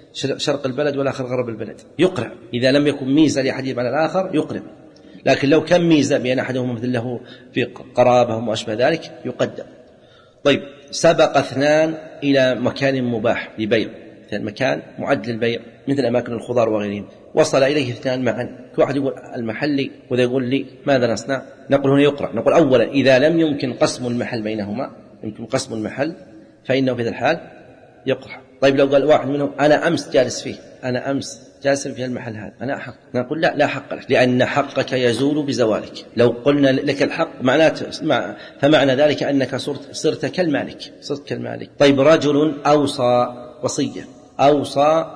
شرق البلد والآخر غرب البلد، يقرأ إذا لم يكن ميزة لأحدهما على الآخر يقرأ، لكن لو كان ميزة بأن أحدهما مثل له في قرابة وما أشبه ذلك يقدم. طيب سبق اثنان إلى مكان مباح لبيع، مثل مكان معد للبيع مثل أماكن الخضار وغيرهم، وصل إليه اثنان معا، كل واحد يقول المحلي وذا يقول لي ماذا نصنع؟ نقول هنا يقرأ، نقول أولا إذا لم يمكن قسم المحل بينهما، يمكن قسم المحل فإنه في ذا الحال يقرأ. طيب لو قال واحد منهم أنا أمس جالس فيه، أنا أمس جالس في المحل هذا أنا أحق، نقول لا لا حق لك، لأن حقك يزول بزوالك. لو قلنا لك الحق معناته فمعنى ذلك أنك صرت, صرت كالمالك صرت كالمالك. طيب رجل أوصى وصية، أوصى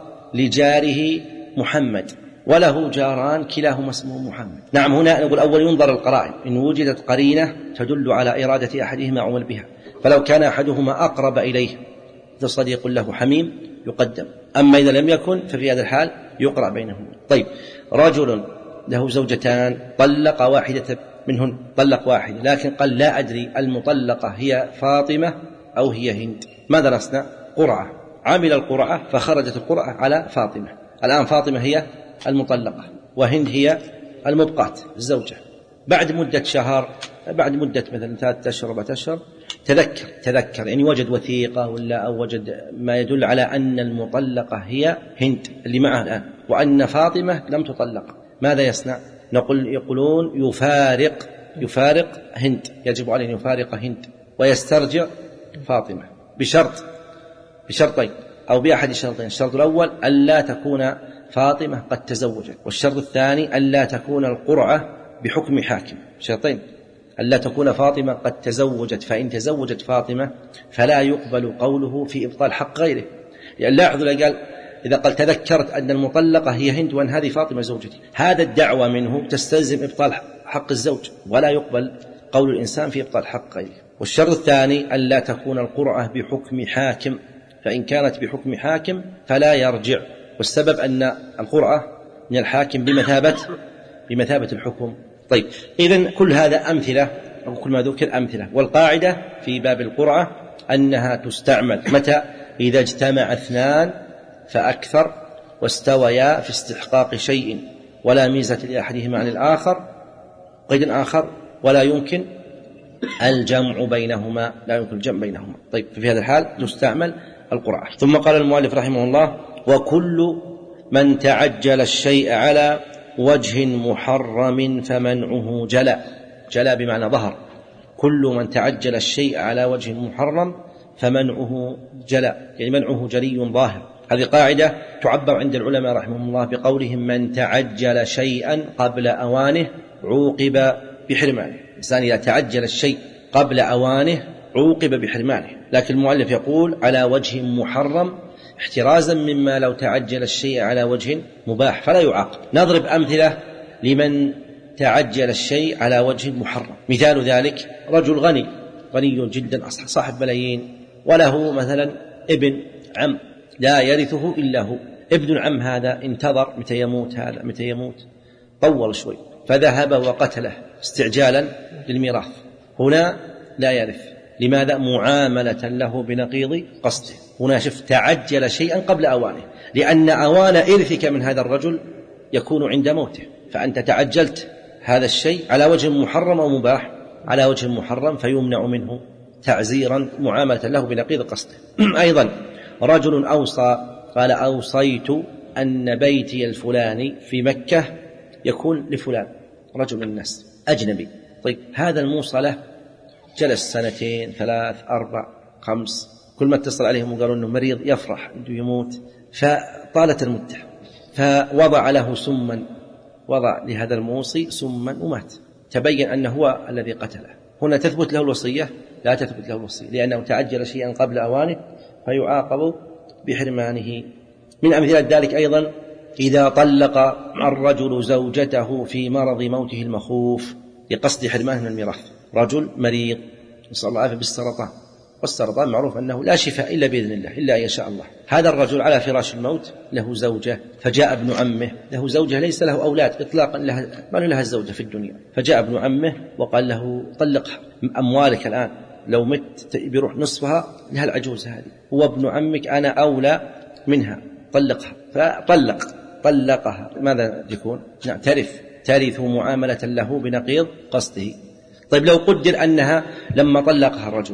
لجاره محمد وله جاران كلاهما اسمه محمد، نعم هنا نقول أول ينظر القرائن، إن وجدت قرينة تدل على إرادة أحدهما عمل بها، فلو كان أحدهما أقرب إليه صديق له حميم يقدم، أما إذا لم يكن ففي هذا الحال يقرأ بينهما. طيب رجل له زوجتان طلق واحدة منهن، طلق واحدة لكن قال لا أدري المطلقة هي فاطمة أو هي هند، ماذا نصنع؟ قرعة، عمل القرعة فخرجت القرعة على فاطمة، الآن فاطمة هي المطلقة وهند هي المبقاة الزوجة. بعد مدة شهر، بعد مدة مثلا ثلاثة أشهر أربعة أشهر تذكر تذكر يعني وجد وثيقة ولا أو وجد ما يدل على أن المطلقة هي هند اللي معه الآن، وأن فاطمة لم تطلق، ماذا يصنع؟ نقول يقولون يفارق يفارق هند، يجب عليه أن يفارق هند ويسترجع فاطمة بشرط بشرطين أو بأحد الشرطين. الشرط الأول ألا تكون فاطمة قد تزوجت، والشرط الثاني ألا تكون القرعة بحكم حاكم. شرطين، ألا تكون فاطمة قد تزوجت، فإن تزوجت فاطمة فلا يقبل قوله في إبطال حق غيره، يعني لاحظوا قال إذا قال تذكرت أن المطلقة هي هند وأن هذه فاطمة زوجتي، هذا الدعوة منه تستلزم إبطال حق الزوج، ولا يقبل قول الإنسان في إبطال حق غيره. والشرط الثاني ألا تكون القرعة بحكم حاكم، فإن كانت بحكم حاكم فلا يرجع، والسبب أن القرعة من الحاكم بمثابة بمثابة الحكم. طيب إذن كل هذا أمثلة أو كل ما ذكر أمثلة، والقاعدة في باب القرعة أنها تستعمل متى؟ إذا اجتمع اثنان فأكثر واستويا في استحقاق شيء ولا ميزة لأحدهما عن الآخر، قيد آخر ولا يمكن الجمع بينهما، لا يمكن الجمع بينهما. طيب في هذا الحال تستعمل القرعة. ثم قال المؤلف رحمه الله وكل من تعجل الشيء على وجه محرم فمنعه جلا، جلا بمعنى ظهر، كل من تعجل الشيء على وجه محرم فمنعه جلا، يعني منعه جلي ظاهر. هذه قاعدة تعبر عند العلماء رحمهم الله بقولهم من تعجل شيئا قبل أوانه عوقب بحرمانه، الإنسان إذا تعجل الشيء قبل أوانه عوقب بحرمانه، لكن المؤلف يقول على وجه محرم احترازا مما لو تعجل الشيء على وجه مباح فلا يعاقب. نضرب أمثلة لمن تعجل الشيء على وجه محرم. مثال ذلك رجل غني غني جدا صاحب ملايين، وله مثلا ابن عم لا يرثه إلا هو، ابن العم هذا انتظر متى يموت هذا متى يموت، طول شوي فذهب وقتله استعجالا للميراث، هنا لا يرث. لماذا؟ معاملة له بنقيض قصده. هنا شف تعجل شيئا قبل أوانه، لأن أوان إرثك من هذا الرجل يكون عند موته، فأنت تعجلت هذا الشيء على وجه محرم أو مباح، على وجه محرم فيمنع منه تعزيرا معاملة له بنقيض قصده. أيضا رجل أوصى قال أوصيت أن بيتي الفلاني في مكة يكون لفلان، رجل من الناس أجنبي. طيب هذا الموصلة جلس سنتين ثلاث أربع خمس، كل ما اتصل عليهم وقالوا أنه مريض يفرح أنه يموت، فطالت المدة فوضع له سما، وضع لهذا الموصي سما ومات، تبين أنه هو الذي قتله. هنا تثبت له الوصية؟ لا تثبت له الوصية، لأنه تعجل شيئا قبل أوانه فيعاقب بحرمانه. من أمثلة ذلك أيضا إذا طلق الرجل زوجته في مرض موته المخوف لقصد حرمانه من الميراث، رجل مريض نسأل الله العافية بالسرطان والسرطان معروف أنه لا شفاء إلا بإذن الله، إلا أن يشاء الله. هذا الرجل على فراش الموت، له زوجة، فجاء ابن عمه، له زوجة ليس له أولاد إطلاقا، ما لها الزوجة في الدنيا، فجاء ابن عمه وقال له طلقها، أموالك الآن لو مت بيروح نصفها لها العجوز هذه، هو ابن عمك أنا أولى منها، طلقها. فطلق طلقها، ماذا يكون؟ نعم ترث، ترث معاملة له بنقيض قصده. طيب لو قدر أنها لما طلقها الرجل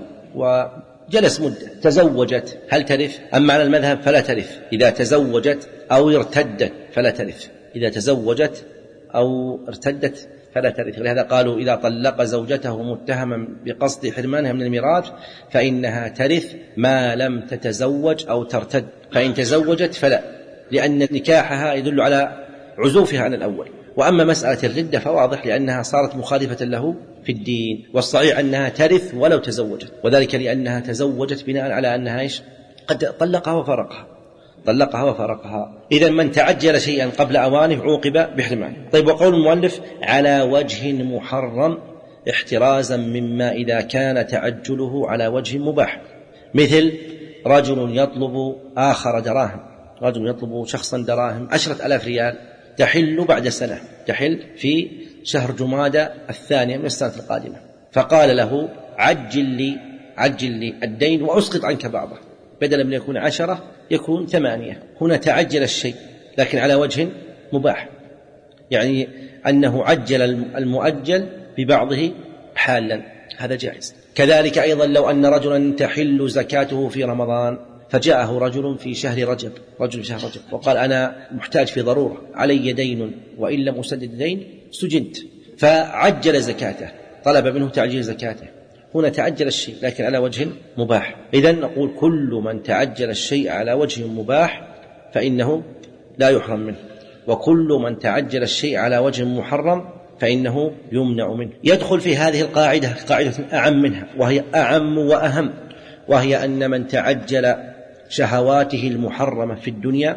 وجلس مدة تزوجت، هل ترث؟ أما على المذهب فلا ترث، إذا تزوجت أو ارتدت فلا ترث، إذا تزوجت أو ارتدت فلا ترث. لهذا قالوا إذا طلق زوجته متهما بقصد حرمانها من الميراث فإنها ترث ما لم تتزوج أو ترتد، فإن تزوجت فلا، لأن نكاحها يدل على عزوفها عن الأول. وأما مسألة الردة فواضح، لأنها صارت مخالفة له في الدين، والصحيح أنها ترث ولو تزوجت، وذلك لأنها تزوجت بناء على أنها إيش؟ قد طلقها وفرقها، طلقها وفرقها. إذن من تعجل شيئا قبل أوانه عوقب بحرمانه. طيب وقول المؤلف على وجه محرم احترازا مما إذا كان تعجله على وجه مباح، مثل رجل يطلب آخر دراهم، رجل يطلب شخصا دراهم عشرة ألاف ريال تحل بعد سنة، تحل في شهر جمادى الثانية من السنة القادمة، فقال له عجل لي عجل لي الدين وأسقط عنك بعضه، بدلا من يكون عشرة يكون ثمانية. هنا تعجل الشيء لكن على وجه مباح، يعني أنه عجل المؤجل ببعضه حالا، هذا جائز. كذلك أيضا لو أن رجلا تحل زكاته في رمضان فجاءه رجل في شهر رجب، رجل في شهر رجب وقال أنا محتاج في ضرورة، علي دين وإن لم أسدد دين سجنت، فعجل زكاته، طلب منه تعجيل زكاته. هنا تعجل الشيء لكن على وجه مباح. إذن نقول كل من تعجل الشيء على وجه مباح فإنه لا يحرم منه، وكل من تعجل الشيء على وجه محرم فإنه يمنع منه. يدخل في هذه القاعدة قاعدة أعم منها، وهي أعم وأهم، وهي أن من تعجل شهواته المحرمة في الدنيا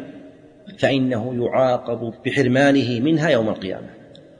فإنه يعاقب بحرمانه منها يوم القيامة.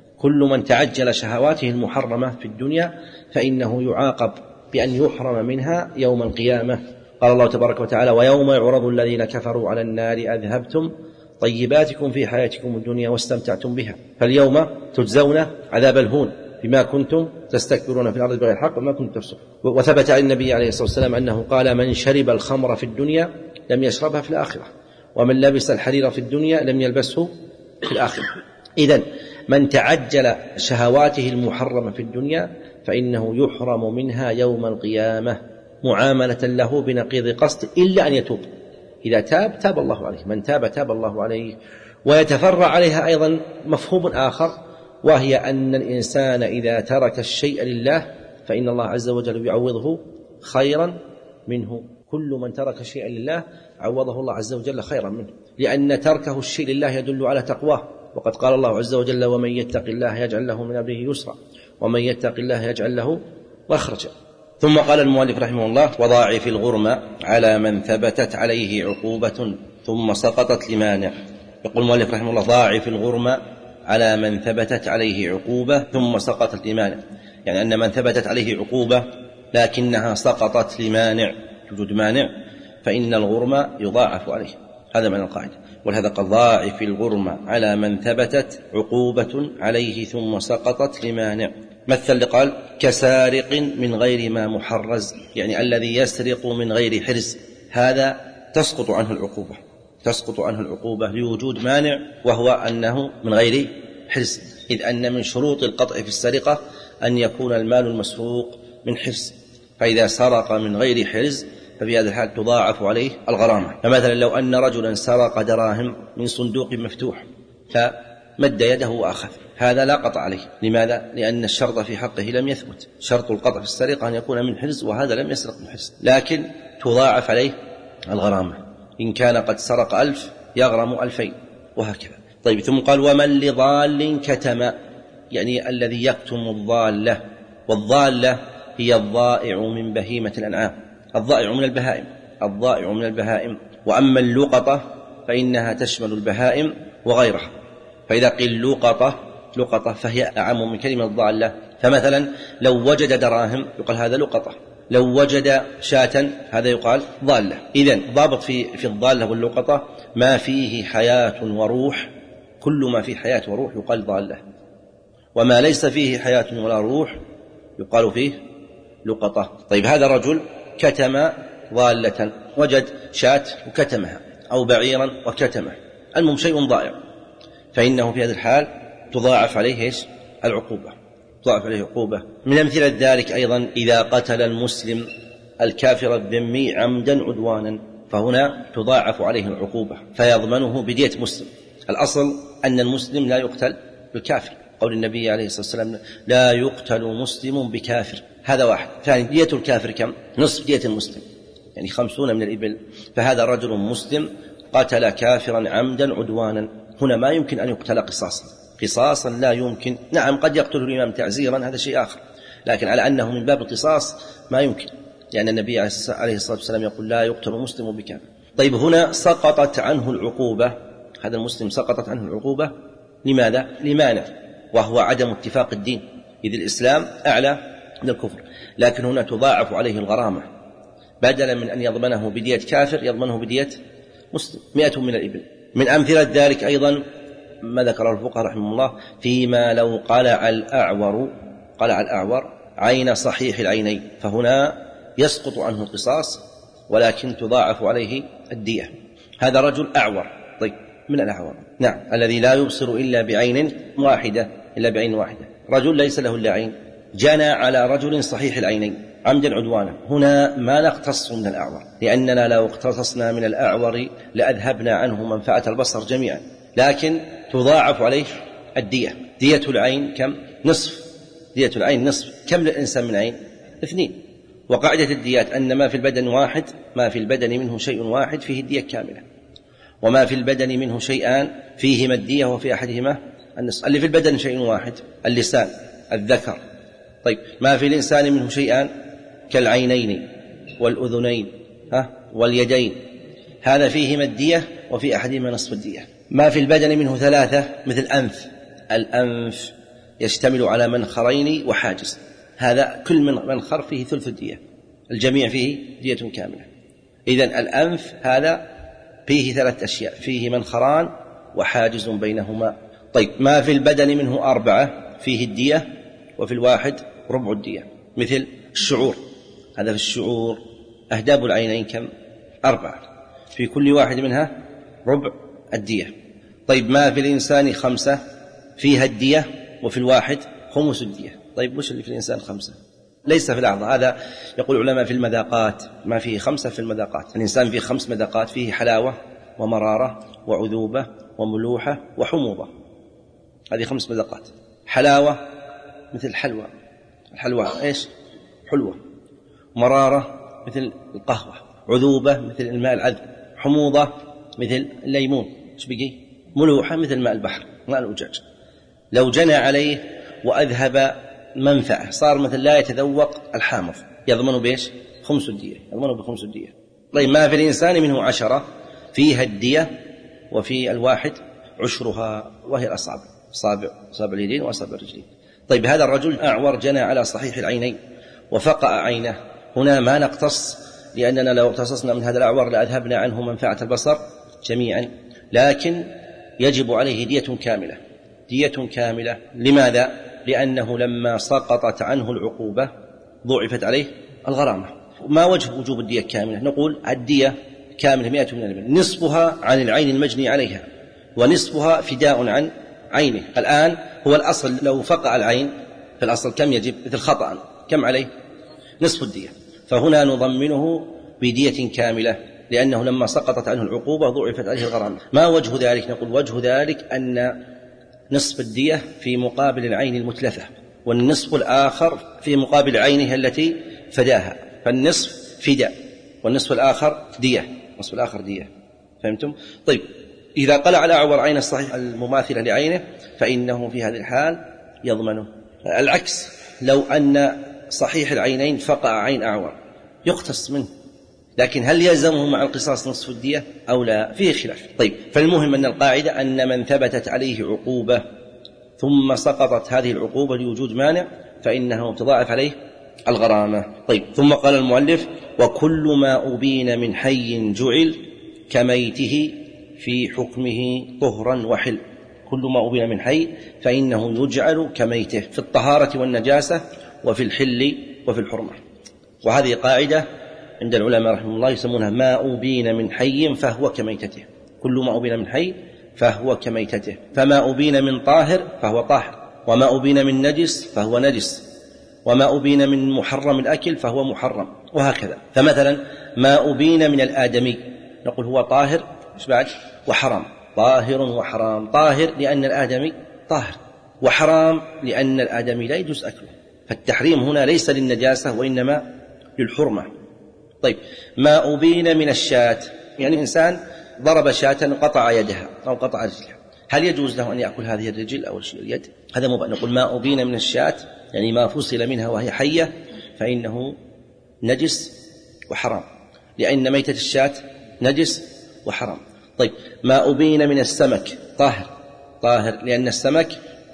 كل من تعجل شهواته المحرمة في الدنيا فإنه يعاقب بأن يحرم منها يوم القيامة. قال الله تبارك وتعالى ويوم يعرض الذين كفروا على النار أذهبتم طيباتكم في حياتكم الدنيا واستمتعتم بها فاليوم تجزون عذاب الهون بما كنتم تستكبرون في الأرض بغير الحق وما كنتم تفسقون. وثبت عن النبي عليه الصلاة والسلام أنه قال من شرب الخمر في الدنيا لم يشربها في الآخرة، ومن لبس الحرير في الدنيا لم يلبسه في الآخرة. إذن من تعجل شهواته المحرمة في الدنيا فإنه يحرم منها يوم القيامة معاملة له بنقيض قصد، إلا أن يتوب. إذا تاب تاب الله عليه، من تاب تاب الله عليه. ويتفرع عليها أيضا مفهوم آخر، وهي أن الإنسان إذا ترك الشيء لله فإن الله عز وجل يعوضه خيرا منه. كل من ترك الشيء لله عوضه الله عز وجل خيرا منه، لأن تركه الشيء لله يدل على تقواه. وقد قال الله عز وجل ومن يتق الله يجعل له من أمره يسرا ومن يتق الله يجعل له مخرجا. ثم قال المؤلف رحمه الله وضاعف الغرم على من ثبتت عليه عقوبة ثم سقطت لمانع. يقول المؤلف رحمه الله ضاعف الغرم على من ثبتت عليه عقوبة ثم سقطت لمانع، يعني أن من ثبتت عليه عقوبة لكنها سقطت لمانع، وجود مانع، فإن الغرم يضاعف عليه. هذا معنى القاعدة. ولهذا قال ضاعف الغرم على من ثبتت عقوبة عليه ثم سقطت لمانع. مثل قال كسارق من غير ما محرز، يعني الذي يسرق من غير حرز، هذا تسقط عنه العقوبة، تسقط عنه العقوبة لوجود مانع وهو أنه من غير حرز، إذ أن من شروط القطع في السرقة أن يكون المال المسروق من حرز، فإذا سرق من غير حرز ففي هذا الحال تضاعف عليه الغرامة. فمثلا لو أن رجلا سرق دراهم من صندوق مفتوح فمد يده وأخذ، هذا لا قطع عليه. لماذا؟ لأن الشرط في حقه لم يثبت، شرط القطع في السرقة أن يكون من حرز، وهذا لم يسرق من حرز، لكن تضاعف عليه الغرامة. إن كان قد سرق ألف يغرم ألفين وهكذا. طيب ثم قال ومن لضال كتم، يعني الذي يكتم الضالة، والضالة هي الضائع من بهيمة الأنعام، الضائع من البهائم، الضائع من البهائم. وأما اللقطة فإنها تشمل البهائم وغيرها، فإذا قيل لقطة لقطة فهي أعم من كلمة الضالة. فمثلا لو وجد دراهم يقال هذا لقطة، لو وجد شاة هذا يقال ضالة. إذن ضابط في في الضالة واللقطة ما فيه حياة وروح، كل ما فيه حياة وروح يقال ضالة، وما ليس فيه حياة ولا روح يقال فيه لقطة. طيب هذا رجل كتم ضالة، وجد شاة وكتمها أو بعيرا وكتمه، المهم شيء ضائع، فإنه في هذا الحال تضاعف عليه إيش؟ العقوبة، تضاعف عليه عقوبة. من أمثلة ذلك أيضا إذا قتل المسلم الكافر الذمي عمدا عدوانا، فهنا تضاعف عليه العقوبة فيضمنه بدية مسلم. الأصل أن المسلم لا يقتل بالكافر، قول النبي عليه الصلاة والسلام لا يقتل مسلم بكافر، هذا واحد. ثاني دية الكافر كم؟ نصف دية المسلم، يعني خمسون من الإبل. فهذا رجل مسلم قتل كافرا عمدا عدوانا، هنا ما يمكن أن يقتل قصاصا، قصاصا لا يمكن. نعم قد يقتله الإمام تعزيرا، هذا شيء آخر، لكن على أنه من باب القصاص ما يمكن، لأن النبي عليه الصلاة والسلام يقول لا يقتل مسلم بكافر. طيب هنا سقطت عنه العقوبة، هذا المسلم سقطت عنه العقوبة، لماذا؟ لمانع، وهو عدم اتفاق الدين، إذ الإسلام أعلى من الكفر. لكن هنا تضاعف عليه الغرامة، بدلا من أن يضمنه بدية كافر يضمنه بدية مسلم، مئة من الإبل. من أمثلة ذلك أيضا ما ذكر الفقهاء رحمه الله فيما لو قلع الأعور قلع الأعور عين صحيح العينين، فهنا يسقط عنه القصاص ولكن تضاعف عليه الدية. هذا رجل أعور، طيب من الأعور؟ نعم الذي لا يبصر إلا بعين واحدة، إلا بعين واحدة، رجل ليس له إلا عين جنى على رجل صحيح العينين عمدا عدوانا، هنا ما نقتص من الأعور، لأننا لو اقتصصنا من الأعور لأذهبنا عنه منفعة البصر جميعا، لكن تضاعف عليه الدية. دية العين كم؟ نصف، دية العين نصف. كم للإنسان من عين؟ اثنين. وقاعدة الديات أن ما في البدن واحد، ما في البدن منه شيء واحد فيه الدية كاملة، وما في البدن منه شيئان فيهما الدية وفي أحدهما النصف. اللي في البدن شيء واحد اللسان الذكر، طيب ما في الإنسان منه شيئان كالعينين والأذنين ها واليدين، هذا فيهما الدية وفي أحدهما نصف الدية. ما في البدن منه ثلاثة مثل أنف، الأنف يشتمل على منخرين وحاجز، هذا كل من منخر فيه ثلث الدية، الجميع فيه دية كاملة. إذن الأنف هذا فيه ثلاث أشياء، فيه منخران وحاجز بينهما. طيب ما في البدن منه أربعة فيه الدية وفي الواحد ربع الدية، مثل الشعور، هذا في الشعور أهداب العينين كم؟ أربعة، في كل واحد منها ربع الدية. طيب ما في الإنسان خمسة فيها الدية وفي الواحد خمس الدية. طيب وش اللي في الإنسان خمسة؟ ليس في الأعضاء، هذا يقول العلماء في المذاقات، ما فيه خمسة في المذاقات. الإنسان فيه خمس مذاقات، فيه حلاوة ومرارة وعذوبة وملوحة وحموضة، هذه خمس مذاقات. حلاوة مثل الحلوى، الحلوى إيش؟ حلوة. مرارة مثل القهوة، عذوبة مثل الماء العذب، حموضة مثل الليمون، إيش بقي؟ ملوحة مثل ماء البحر، ماء الأجاج. لو جنى عليه وأذهب منفعة صار مثل لا يتذوق الحامض، يضمن بإيش؟ خمس الدية، يضمن بخمس الدية. طيب ما في الإنسان منه عشرة فيها الدية وفي الواحد عشرها، وهي الأصابع، صابع صابع اليدين وأصابع الرجلين. طيب هذا الرجل أعور جنى على صحيح العينين وفقأ عينه، هنا ما نقتص، لأننا لو اقتصصنا من هذا الأعور لأذهبنا عنه منفعة البصر جميعا، لكن يجب عليه دية كاملة، دية كاملة. لماذا؟ لأنه لما سقطت عنه العقوبة ضعفت عليه الغرامة. ما وجه وجوب الدية كاملة؟ نقول الدية كاملة مئة من الإبل، نصفها عن العين المجني عليها ونصفها فداء عن عينه. الآن هو الأصل لو فقع العين في الأصل كم يجب؟ مثل خطأ كم عليه؟ نصف الدية، فهنا نضمنه بدية كاملة لأنه لما سقطت عنه العقوبة ضعفت عليه الغرامة. ما وجه ذلك؟ نقول وجه ذلك أن نصف الدية في مقابل العين المتلفة، والنصف الآخر في مقابل عينها التي فداها، فالنصف فداء والنصف الآخر دية، النصف الآخر دية. فهمتم؟ طيب إذا قلع الأعور عين الصحيح المماثلة لعينه فإنه في هذه الحال يضمنه. العكس لو أن صحيح العينين فقع عين أعور يقتص منه، لكن هل يلزمه مع القصاص نصف الدية أو لا؟ فيه خلاف. طيب فالمهم أن القاعدة أن من ثبتت عليه عقوبة ثم سقطت هذه العقوبة لوجود مانع فإنه تضاعف عليه الغرامة. طيب ثم قال المؤلف وكل ما أبين من حي جعل كميته في حكمه طهرا وحل. كل ما أبين من حي فإنه يجعل كميته في الطهارة والنجاسة وفي الحل وفي الحرمة. وهذه قاعدة عند العلماء رحمه الله يسمونها ما أبين من حي فهو كميتته. كل ما أبين من حي فهو كميتته. فما أبين من طاهر فهو طاهر، وما أبين من نجس فهو نجس، وما أبين من محرم الأكل فهو محرم، وهكذا. فمثلا ما أبين من الآدمي نقول هو طاهر بعد وحرام. طاهر وحرام. طاهر لأن الآدمي طاهر، وحرام لأن الآدمي لا يجوز أكله. فالتحريم هنا ليس للنجاسة وإنما للحرمة. طيب ما أبين من الشاة، يعني إنسان ضرب شاة قطع يدها أو قطع رجلها، هل يجوز له أن يأكل هذه الرجل أو اليد؟ هذا مبين. نقول ما أبين من الشاة يعني ما فصل منها وهي حية فإنه نجس وحرام، لأن ميتة الشاة نجس وحرام. طيب ما أبين من السمك طاهر، طاهر لأن السمك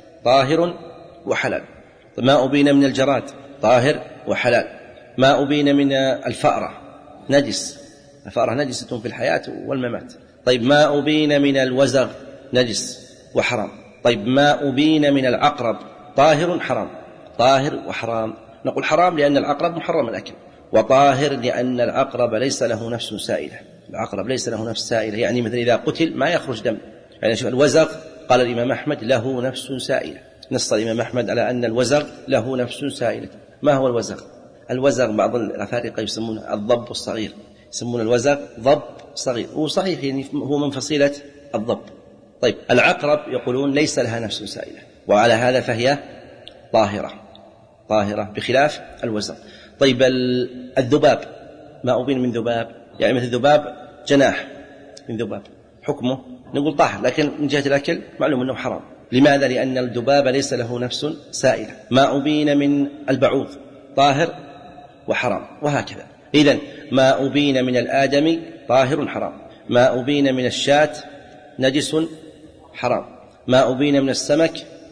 طاهر وحلال. ما أبين من الجراد طاهر وحلال. ما أبين من الفأرة نجس، الفأرة نجسة في الحياة والممات. طيب ما أبين من الوزغ نجس وحرام. طيب ما أبين من العقرب طاهر حرام، طاهر وحرام. نقول حرام لأن العقرب محرم الأكل، وطاهر لأن العقرب ليس له نفس سائلة. العقرب ليس له نفس سائلة، يعني مثل إذا قتل ما يخرج دم. يعني شوف الوزغ قال الإمام أحمد له نفس سائلة، نص الإمام أحمد على أن الوزغ له نفس سائلة. ما هو الوزغ؟ الوزغ بعض الأفارقة يسمونه الضب الصغير، يسمون الوزغ ضب صغير، وصحيح يعني هو من فصيلة الضب. طيب العقرب يقولون ليس لها نفس سائلة، وعلى هذا فهي طاهرة، طاهرة بخلاف الوزغ. طيب الذباب ما أبين من ذباب، يعني مثل ذباب جناح من ذباب حكمه نقول طاهر، لكن من جهة الأكل معلوم أنه حرام. لماذا؟ لأن الذباب ليس له نفس سائلة. ما أبين من البعوض طاهر وحرام، وهكذا. إذن ما أبين من الآدمي طاهر حرام، ما أبين من الشاة نجس حرام، ما أبين من السمك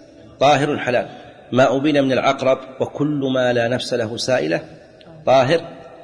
طاهر حلال، ما أبين من العقرب وكل ما لا نفس له سائلة طاهر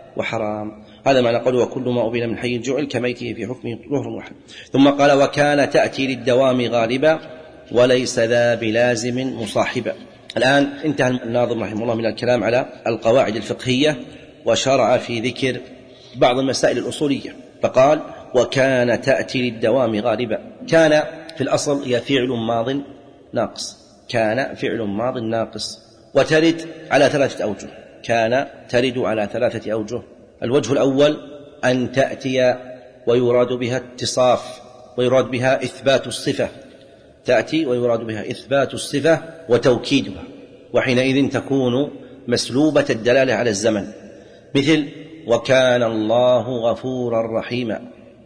وحرام. هذا معنى قوله وكل ما أبين من حي جعل كميته في حكمه طهر وحل. ثم قال وكان تأتي للدوام غالبا وليس ذا بلازم مصاحبا. الآن انتهى الناظم رحمه الله من الكلام على القواعد الفقهية، وشرع في ذكر بعض المسائل الأصولية، فقال وكان تأتي للدوام غالبا. كان في الأصل هي فعل ماض ناقص، كان فعل ماض ناقص، وترد على ثلاثة أوجه. كان ترد على ثلاثة أوجه. الوجه الأول أن تأتي ويراد بها اتصاف، ويراد بها إثبات الصفة. تأتي ويراد بها إثبات الصفة وتوكيدها، وحينئذ تكون مسلوبة الدلالة على الزمن، مثل وكان الله غفورا رحيما،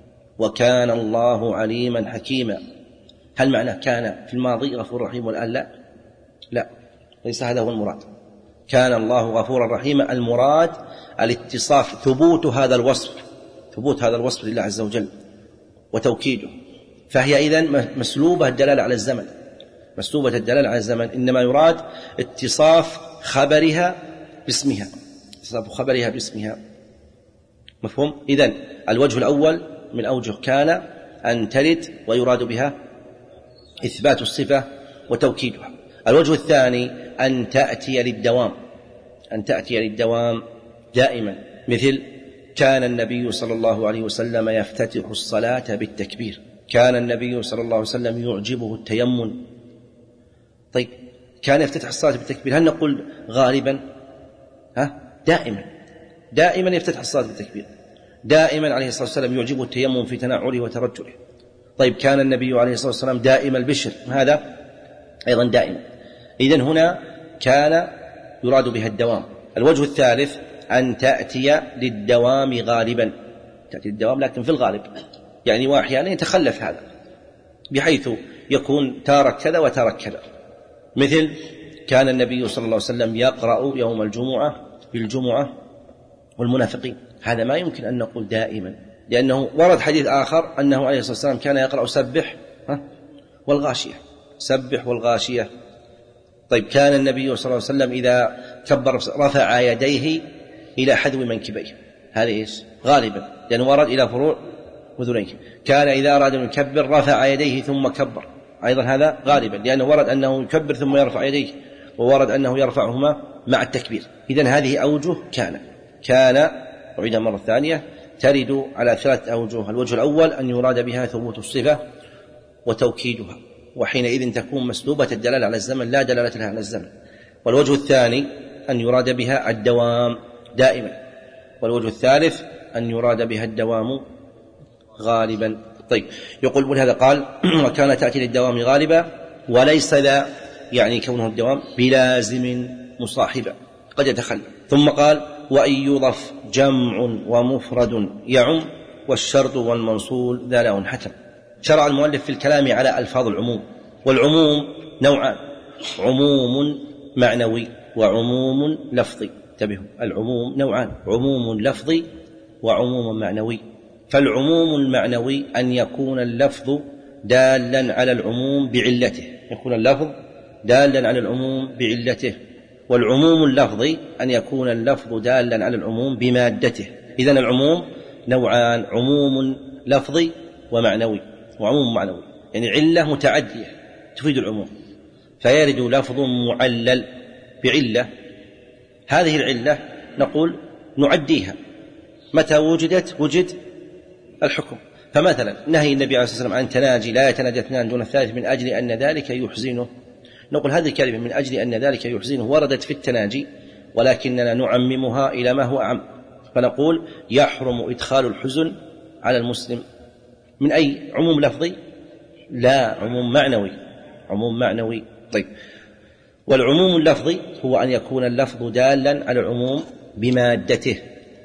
وكان الله عليما حكيما. هل معنى كان في الماضي غفور رحيم والآن لا؟ لا، ليس هذا هو المراد. كان الله غفورا رحيما المراد الاتصاف، ثبوت هذا الوصف، ثبوت هذا الوصف لله عز وجل وتوكيده. فهي إذن مسلوبة الدلالة على الزمن، مسلوبة الدلالة على الزمن، إنما يراد اتصاف خبرها باسمها، اتصاف خبرها باسمها. مفهوم؟ إذن الوجه الأول من أوجه كان أن ترد ويراد بها إثبات الصفة وتوكيدها. الوجه الثاني أن تأتي للدوام، أن تأتي للدوام دائما، مثل كان النبي صلى الله عليه وسلم يفتتح الصلاة بالتكبير، كان النبي صلى الله عليه وسلم يعجبه التيمم. طيب كان يفتتح الصلاة بالتكبير، هل نقول غالبا؟ ها؟ دائما، دائما يفتتح الصلاة بالتكبير، دائما عليه الصلاة والسلام يعجبه التيمم في تنعله وترجله. طيب كان النبي عليه الصلاة والسلام دائم البشر، هذا أيضا دائما. إذن هنا كان يراد بها الدوام. الوجه الثالث أن تأتي للدوام غالبا، تأتي للدوام لكن في الغالب، يعني وأحيانا يتخلف هذا بحيث يكون تارك كذا وتارك كذا، مثل كان النبي صلى الله عليه وسلم يقرأ يوم الجمعة بالجمعة والمنافقين. هذا ما يمكن أن نقول دائما، لأنه ورد حديث آخر أنه عليه الصلاة والسلام كان يقرأ سبح والغاشية، سبح والغاشية. طيب كان النبي صلى الله عليه وسلم إذا كبر رفع يديه إلى حذو منكبيه، هذا إيش؟ غالبا لأنه ورد إلى فروع أذنيه. كان إذا أراد أن يكبر رفع يديه ثم كبر، أيضا هذا غالبا لأنه ورد أنه يكبر ثم يرفع يديه، وورد أنه يرفعهما مع التكبير. إذن هذه أوجه كان كان أعيدها مرة ثانية ترد على ثلاثة أوجه. الوجه الأول أن يراد بها ثبوت الصفة وتوكيدها، وحينئذ تكون مسلوبة الدلالة على الزمن لا دلالة لها على الزمن. والوجه الثاني أن يراد بها الدوام دائما. والوجه الثالث أن يراد بها الدوام غالبا. طيب يقول ولهذا قال وكان تأتي للدوام غالبا، وليس ذا يعني كونه الدوام بلازم مصاحبا قد يتخلى. ثم قال وإن يضف جمع ومفرد يعم، والشرط والموصول ذا له حتم. شرع المؤلف في الكلام على ألفاظ العموم، والعموم نوعان: عموم معنوي وعموم لفظي. انتبهوا، العموم نوعان: عموم لفظي وعموم معنوي. فالعموم المعنوي أن يكون اللفظ دالا على العموم بعلته، يكون اللفظ دالا على العموم بعلته. والعموم اللفظي أن يكون اللفظ دالا على العموم بمادته. إذن العموم نوعان: عموم لفظي ومعنوي وعموم معنوي، يعني علة متعدية تفيد العموم، فيرد لفظ معلل بعلة، هذه العلة نقول نعديها متى وجدت وجد الحكم. فمثلا نهي النبي عليه الصلاة والسلام عن تناجي لا يتناجى اثنان دون الثالث من أجل أن ذلك يحزنه، نقول هذه الكلمة من أجل أن ذلك يحزنه وردت في التناجي، ولكننا نعممها إلى ما هو أعم، فنقول يحرم إدخال الحزن على المسلم. من أي عموم لفظي؟ لا، عموم معنوي، عموم معنوي. طيب، والعموم اللفظي هو أن يكون اللفظ دالا على العموم بمادته.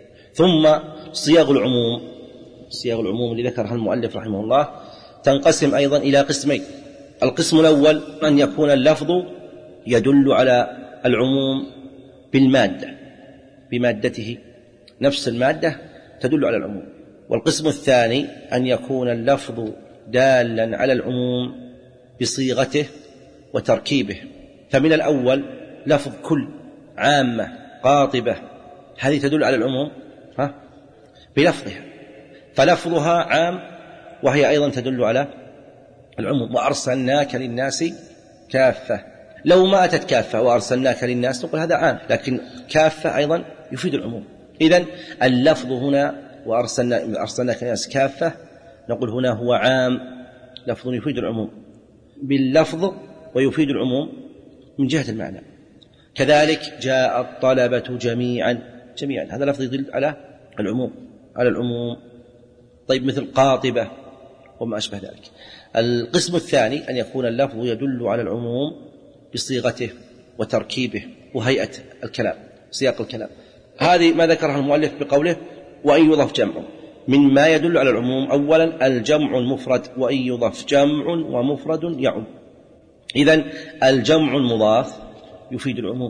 ثم صيغ العموم، صيغ العموم اللي ذكرها المؤلف رحمه الله تنقسم أيضا إلى قسمين. القسم الأول أن يكون اللفظ يدل على العموم بالمادة، بمادته، نفس المادة تدل على العموم. والقسم الثاني أن يكون اللفظ دالا على العموم بصيغته وتركيبه. فمن الأول لفظ كل، عامة، قاطبة، هذه تدل على العموم ها بلفظها، فلفظها عام وهي أيضا تدل على العموم. وأرسلناك للناس كافة، لو ما أتت كافة وأرسلناك للناس نقول هذا عام، لكن كافة أيضا يفيد العموم. إذن اللفظ هنا وأرسلنا أرسلناك للناس كافة نقول هنا هو عام، لفظ يفيد العموم باللفظ ويفيد العموم من جهة المعنى. كذلك جاء الطلبة جميعا، جميعا هذا لفظ يدل على العموم، على العموم. طيب، مثل قاطبة وما أشبه ذلك. القسم الثاني أن يكون اللفظ يدل على العموم بصيغته وتركيبه وهيئة الكلام، سياق الكلام. هذه ما ذكرها المؤلف بقوله وإن يضف جمع. مما يدل على العموم أولا الجمع المفرد، وإن يضف جمع ومفرد يعم. إذن الجمع المضاف يفيد العموم،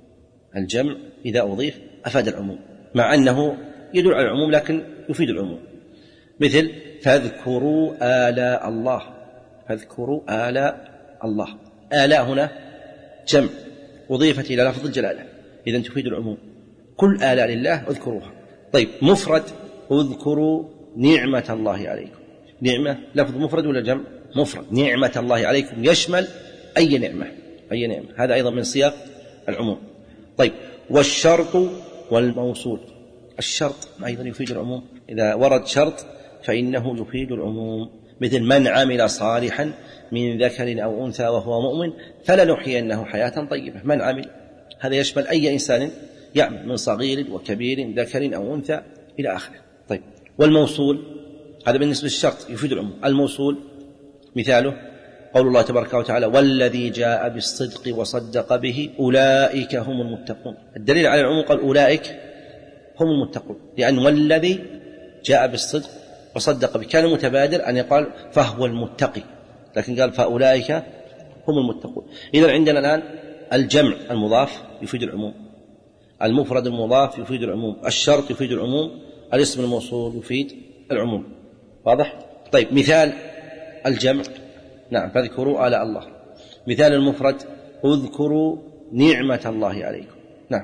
الجمع إذا أضيف أفاد العموم، مع أنه يدل على العموم لكن يفيد العموم. مثل فاذكروا آلاء الله، فاذكروا آلاء الله، آلاء هنا جمع أضيفت إلى لفظ الجلالة، إذن تفيد العموم، كل آلاء لله اذكروها. طيب، مفرد اذكروا نعمة الله عليكم، نعمة لفظ مفرد ولا جمع؟ مفرد، نعمة الله عليكم يشمل أي نعمة، أي نعمة، هذا أيضا من سياق العموم. طيب، والشرط والموصول، الشرط أيضا يفيد العموم، إذا ورد شرط فإنه يفيد العموم. مثل من عمل صالحا من ذكر أو أنثى وهو مؤمن فلنحيينه حياة طيبة، من عمل هذا يشمل أي إنسان يعمل من صغير وكبير ذكر أو أنثى إلى آخره. طيب، والموصول هذا بالنسبة للشرط يفيد العموم. الموصول مثاله قول الله تبارك وتعالى والذي جاء بالصدق وصدق به أولئك هم المتقون. الدليل على العموم قال أولئك هم المتقون، لأن والذي جاء بالصدق وصدق به كان متبادر أن يقال فهو المتقي، لكن قال فأولئك هم المتقون. إذن عندنا الآن الجمع المضاف يفيد العموم، المفرد المضاف يفيد العموم، الشرط يفيد العموم، الاسم الموصول يفيد العموم. واضح؟ طيب، مثال الجمع نعم فاذكروا آلاء الله. مثال المفرد اذكروا نعمة الله عليكم. نعم،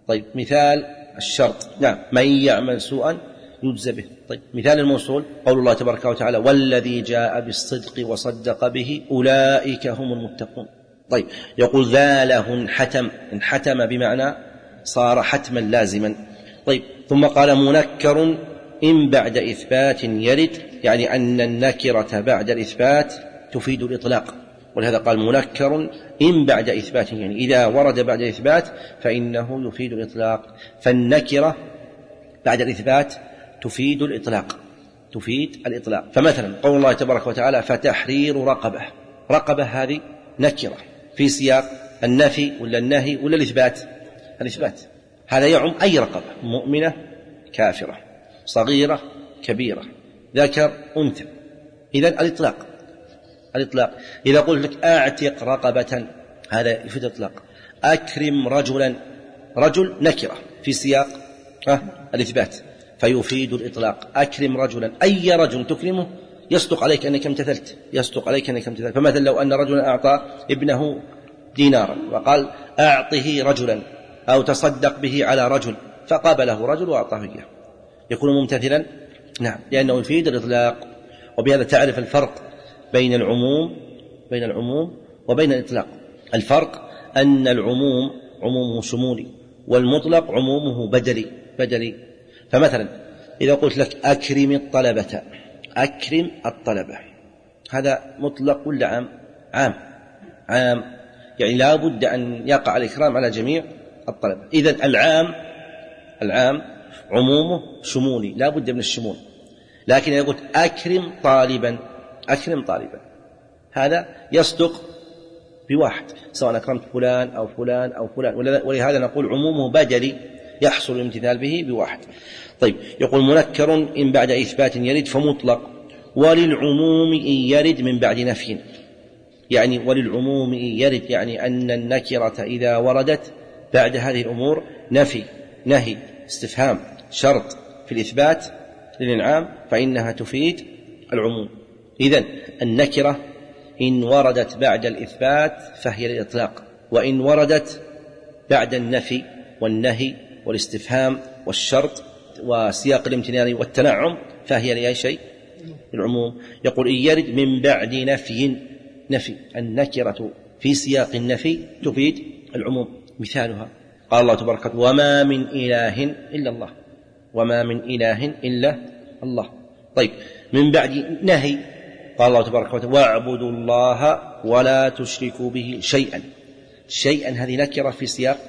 طيب مثال الشرط، نعم، من يعمل سوءا يجزى به. طيب مثال الموصول قول الله تبارك وتعالى والذي جاء بالصدق وصدق به أولئك هم المتقون. طيب يقول ذا له انحتم، انحتم بمعنى صار حتما لازما. طيب ثم قال منكر إن بعد إثبات يرد، يعني أن النكرة بعد الإثبات تفيد الإطلاق، ولهذا قال منكر إن بعد إثبات، يعني إذا ورد بعد الإثبات فإنه يفيد الإطلاق. فالنكرة بعد الإثبات تفيد الإطلاق، تفيد الإطلاق. فمثلا قول الله تبارك وتعالى فتحرير رقبة، رقبة هذه نكرة في سياق النفي ولا النهي ولا الإثبات؟ الإثبات. هذا يعم أي رقبة، مؤمنة كافرة، صغيرة كبيرة، ذكر أنثى. إذن الإطلاق، الإطلاق. إذا قلت لك أعتق رقبة هذا يفيد الإطلاق. أكرم رجلا، رجل نكرة في سياق أه الإثبات فيفيد الإطلاق. أكرم رجلا، أي رجل تكرمه يصدق عليك أنك امتثلت، يصدق عليك أنك امتثلت. فمثلا لو أن رجلا أعطى ابنه دينارا وقال أعطه رجلا أو تصدق به على رجل، فقابله رجل وأعطاه إياه، يكون ممتثلا؟ نعم، لأنه يفيد الإطلاق. وبهذا تعرف الفرق بين العموم بين العموم وبين الإطلاق. الفرق أن العموم عمومه شمولي، والمطلق عمومه بدلي بدلي. فمثلا إذا قلت لك أكرم الطلبة، أكرم الطلبة، هذا مطلق ولا عام؟ عام عام، يعني لا بد أن يقع الإكرام على جميع الطلبة. إذن العام العام عمومه شمولي، لا بد من الشمول. لكن إذا قلت أكرم طالبا، أكرم طالبا، هذا يصدق بواحد، سواء أكرمت فلان أو فلان أو فلان، ولهذا نقول عمومه بدلي يحصل الامتثال به بواحد. طيب يقول منكر إن بعد إثبات يرد فمطلق، وللعموم إن يرد من بعد نفي، يعني وللعموم إن يرد، يعني أن النكرة إذا وردت بعد هذه الأمور نفي، نهي، استفهام، شرط في الإثبات للإنعام فإنها تفيد العموم. إذن النكرة إن وردت بعد الإثبات فهي للإطلاق، وإن وردت بعد النفي والنهي والاستفهام والشرط وسياق الامتنان والتنعم فهي لأي شيء؟ العموم. يقول إن يرد من بعد نفي، نفي النكرة في سياق النفي تفيد العموم. مثالها قال الله تبارك وتعالى وما من إله إلا الله، وما من إله إلا الله. طيب من بعد نهي قال الله تبارك وتعالى واعبدوا الله ولا تشركوا به شيئا، شيئا هذه نكرة في سياق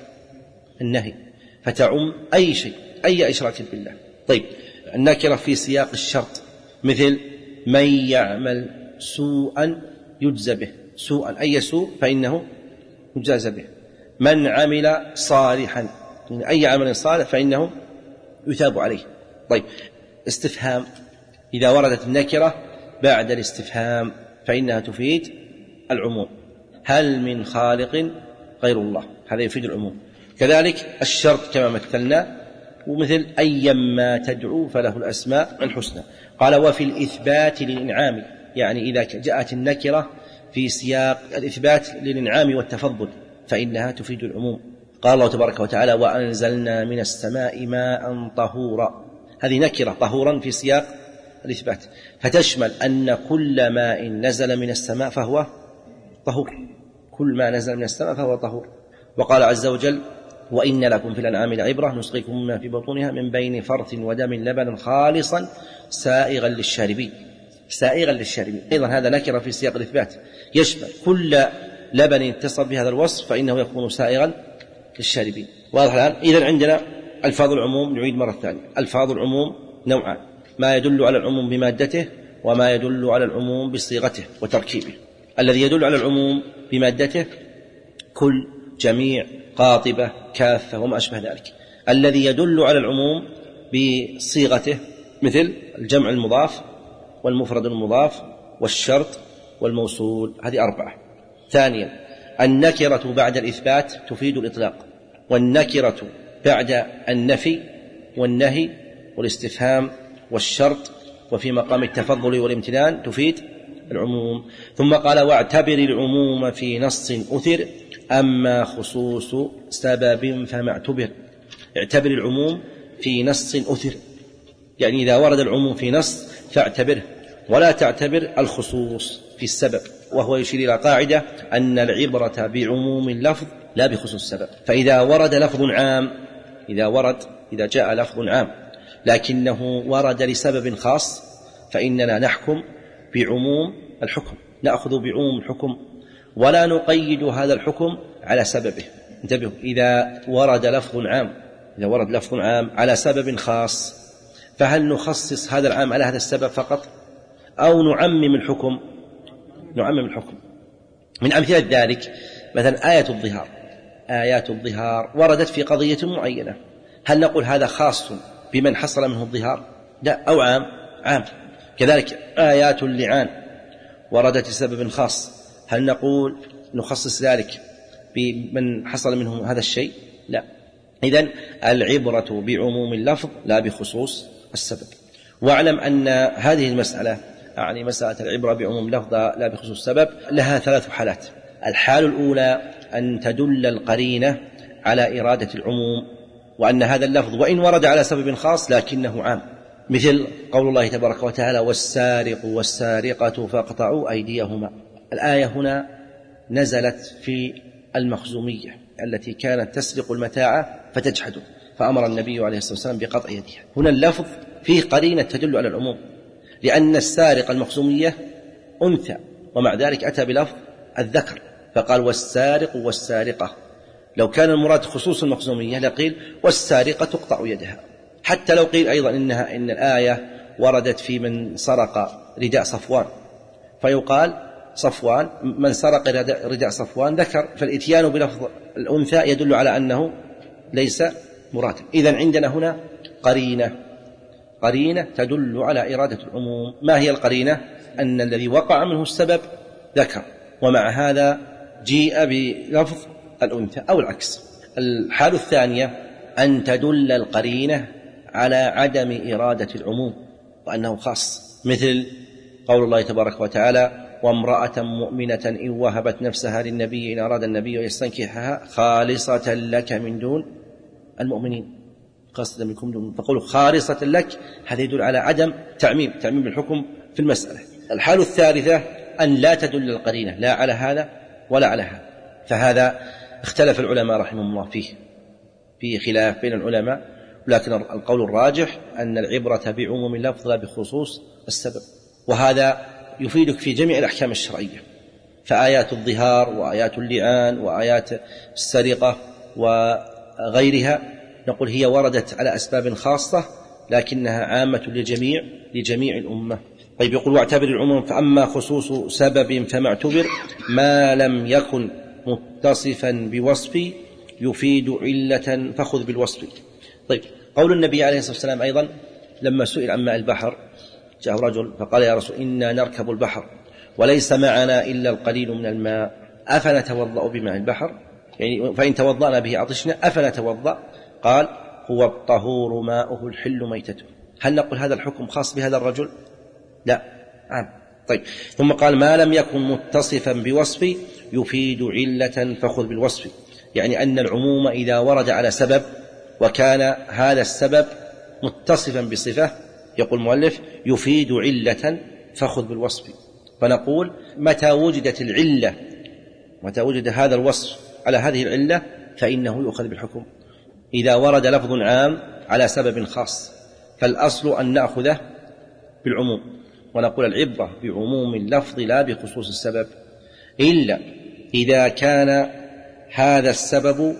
النهي فتعم أي شيء، أي إشراك بالله. طيب النكرة في سياق الشرط مثل من يعمل سوءا يجزى به، سوءا أي سوء فإنه يجازى به. من عمل صالحا، أي عمل صالح فإنه يثاب عليه. طيب استفهام إذا وردت النكرة بعد الاستفهام فإنها تفيد العموم. هل من خالق غير الله، هذا يفيد العموم. كذلك الشرط كما مثلنا، ومثل أيما تدعو فله الأسماء الحسنى. قال وفي الإثبات للإنعام، يعني إذا جاءت النكرة في سياق الإثبات للإنعام والتفضل فإنها تفيد العموم. قال الله تبارك وتعالى وأنزلنا من السماء ماء طهورا، هذه نكرة طهورا في سياق الإثبات فتشمل أن كل ماء نزل من السماء فهو طهور، كل ما نزل من السماء فهو طهور. وقال عز وجل وإن لكم في الأنعام لعبرة نسقيكم مما في بطونها من بين فرث ودم لبنا خالصا سائغا للشاربين، سائغا للشاربين. أيضا هذا نكرة في سياق الإثبات يشمل كل لبن اتصل بهذا الوصف فإنه يكون سائغا للشاربين. واضح الآن؟ إذن عندنا ألفاظ العموم، نعيد مرة ثانية. ألفاظ العموم نوعان، ما يدل على العموم بمادته وما يدل على العموم بصيغته وتركيبه. الذي يدل على العموم بمادته كل، جميع، قاطبة، كافة وما أشبه ذلك. الذي يدل على العموم بصيغته مثل الجمع المضاف والمفرد المضاف والشرط والموصول، هذه أربعة. ثانيا النكرة بعد الإثبات تفيد الإطلاق، والنكرة بعد النفي والنهي والاستفهام والشرط وفي مقام التفضل والامتنان تفيد العموم. ثم قال واعتبر العموم في نص أثر أما خصوص سبب فما اعتبر. اعتبر العموم في نص أثر، يعني إذا ورد العموم في نص فاعتبره، ولا تعتبر الخصوص في السبب. وهو يشير إلى قاعدة أن العبرة بعموم اللفظ لا بخصوص السبب. فإذا ورد لفظ عام، إذا ورد إذا جاء لفظ عام لكنه ورد لسبب خاص، فإننا نحكم بعموم الحكم، نأخذ بعموم الحكم ولا نقيد هذا الحكم على سببه. انتبهوا، إذا ورد لفظ عام إذا ورد لفظ عام على سبب خاص، فهل نخصص هذا العام على هذا السبب فقط أو نعمم الحكم؟ نعمم الحكم. من أمثلة ذلك مثلا آية الظهار، آيات الظهار وردت في قضية معينة، هل نقول هذا خاص بمن حصل منه الظهار؟ لا، أو عام؟ عام. كذلك آيات اللعان وردت لسبب خاص، هل نقول نخصص ذلك بمن حصل منه هذا الشيء؟ لا. إذن العبرة بعموم اللفظ لا بخصوص السبب. واعلم أن هذه المسألة، يعني مسألة العبرة بعموم اللفظ لا بخصوص السبب، لها ثلاث حالات. الحال الأولى أن تدل القرينة على إرادة العموم، وأن هذا اللفظ وإن ورد على سبب خاص لكنه عام، مثل قول الله تبارك وتعالى والسارق والسارقة فاقطعوا أيديهما. الآية هنا نزلت في المخزومية التي كانت تسرق المتاع فتجحده، فأمر النبي عليه الصلاة والسلام بقطع يديها. هنا اللفظ فيه قرينة تدل على العموم، لأن السارق المخزومية أنثى، ومع ذلك أتى بلفظ الذكر فقال والسارق والسارقة. لو كان المراد خصوص المخزومية لقيل والسارقة تقطع يدها. حتى لو قيل أيضا إنها إن الآية وردت في من سرق رداء صفوان، فيقال صفوان من سرق رداء صفوان ذكر، فالإتيان بلفظ الأنثى يدل على أنه ليس مرادا. إذن عندنا هنا قرينة قرينة تدل على إرادة العموم. ما هي القرينة؟ أن الذي وقع منه السبب ذكر، ومع هذا جيء بلفظ الأنثى أو العكس. الحالة الثانية أن تدل القرينة على عدم إرادة العموم وأنه خاص، مثل قول الله تبارك وتعالى وامرأة مؤمنة إن وهبت نفسها للنبي إن أراد النبي يستنكحها خالصة لك من دون المؤمنين، خاصة منكم دون، فقولوا خالصة لك، هذا يدل على عدم تعميم تعميم الحكم في المسألة. الحالة الثالثة أن لا تدل القرينة لا على هذا ولا على هذا، فهذا اختلف العلماء رحمهم الله فيه، في خلاف بين العلماء، لكن القول الراجح أن العبرة بعموم اللفظ لا بخصوص السبب. وهذا يفيدك في جميع الأحكام الشرعية، فآيات الظهار وآيات اللعان وآيات السرقة وغيرها نقول هي وردت على أسباب خاصة لكنها عامة للجميع لجميع الأمة. طيب، يقول واعتبر العموم، فأما خصوص سبب فما اعتبر ما لم يكن متصفا بوصف يفيد علة فخذ بالوصف. طيب، قول النبي عليه الصلاة والسلام أيضا لما سئل عن ماء البحر، جاء رجل فقال يا رسول إنا نركب البحر وليس معنا إلا القليل من الماء أفنتوضأ بماء البحر، يعني فإن توضأنا به عطشنا أفنتوضأ؟ قال هو الطهور ماؤه الحل ميتته. هل نقول هذا الحكم خاص بهذا الرجل؟ لا، عام. طيب، ثم قال ما لم يكن متصفا بوصف يفيد علة فخذ بالوصف، يعني أن العموم إذا ورد على سبب وكان هذا السبب متصفا بصفة، يقول المؤلف يفيد علة فخذ بالوصف. فنقول متى وجدت العلة، متى وجد هذا الوصف على هذه العلة فإنه يؤخذ بالحكم. إذا ورد لفظ عام على سبب خاص فالأصل أن نأخذه بالعموم، ونقول العبرة بعموم اللفظ لا بخصوص السبب، إلا إذا كان هذا السبب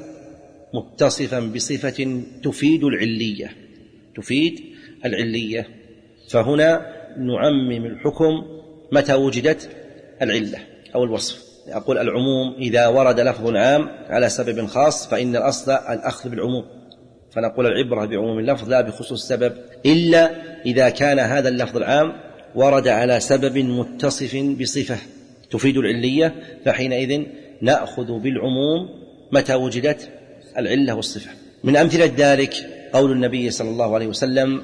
متصفا بصفة تفيد العلية تفيد العلية فهنا نعمم الحكم متى وجدت العلة أو الوصف. أقول العموم إذا ورد لفظ عام على سبب خاص فإن الأصل الأخذ بالعموم، فنقول العبرة بعموم اللفظ لا بخصوص السبب، إلا إذا كان هذا اللفظ العام ورد على سبب متصف بصفة تفيد العلية، فحينئذ نأخذ بالعموم متى وجدت العلة والصفة. من أمثلة ذلك قول النبي صلى الله عليه وسلم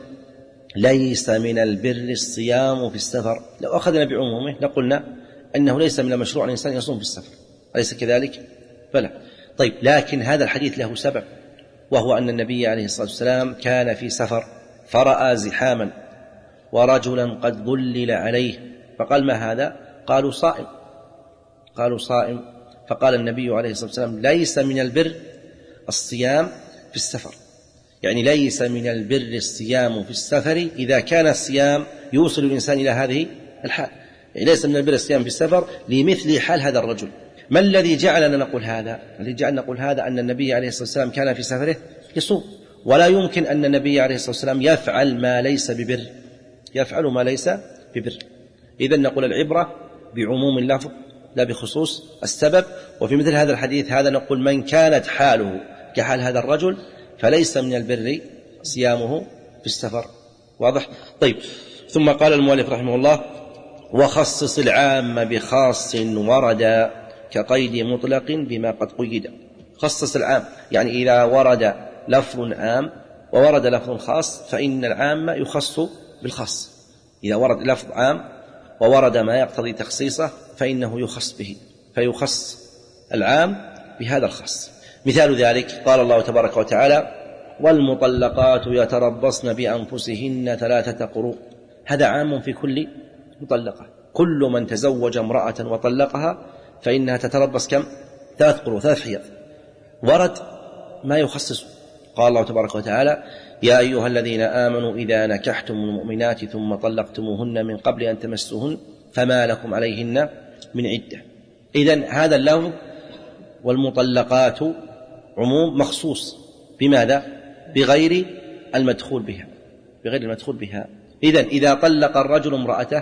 ليس من البر الصيام في السفر. لو أخذنا بعمومه لقلنا أنه ليس من المشروع الإنسان يصوم في السفر، أليس كذلك؟ بلى. طيب، لكن هذا الحديث له سبب، وهو أن النبي عليه الصلاة والسلام كان في سفر فرأى زحاما ورجلا قد ظلل عليه، فقال: ما هذا؟ قالوا: صائم. قالوا: صائم. فقال النبي عليه الصلاة والسلام: ليس من البر الصيام في السفر، يعني ليس من البر الصيام في السفر إذا كان الصيام يوصل الإنسان إلى هذه الحال، يعني ليس من البر الصيام في السفر لمثل حال هذا الرجل. ما الذي جعلنا نقول هذا؟ الذي جعلنا نقول هذا أن النبي عليه الصلاة والسلام كان في سفره يصوم، ولا يمكن أن النبي عليه الصلاة والسلام يفعل ما ليس ببر، يفعل ما ليس ببر. إذن نقول العبرة بعموم اللفظ لا بخصوص السبب. وفي مثل هذا الحديث هذا نقول: من كانت حاله كحال هذا الرجل فليس من البر صيامه في السفر. واضح؟ طيب. ثم قال المؤلف رحمه الله: وخصص العام بخاص ورد كقيد مطلق بما قد قيد. خصص العام يعني إذا ورد لفظ عام وورد لفظ خاص فإن العام يخص بالخاص. إذا ورد لفظ عام وورد ما يقتضي تخصيصه فإنه يخص به، فيخص العام بهذا الخاص. مثال ذلك قال الله تبارك وتعالى: والمطلقات يتربصن بأنفسهن ثلاثة قروء. هذا عام في كل مطلقة، كل من تزوج امرأة وطلقها فإنها تتربص كم؟ ثلاث قروء، ثلاث حيض. ورد ما يخصص. قال الله تبارك وتعالى: يا أيها الذين آمنوا إذا نكحتم المؤمنات ثم طلقتموهن من قبل أن تمسوهن فما لكم عليهن من عدة. إذن هذا اللفظ والمطلقات عموم مخصوص بماذا؟ بغير المدخول بها، بغير المدخول بها. إذن إذا طلق الرجل امرأته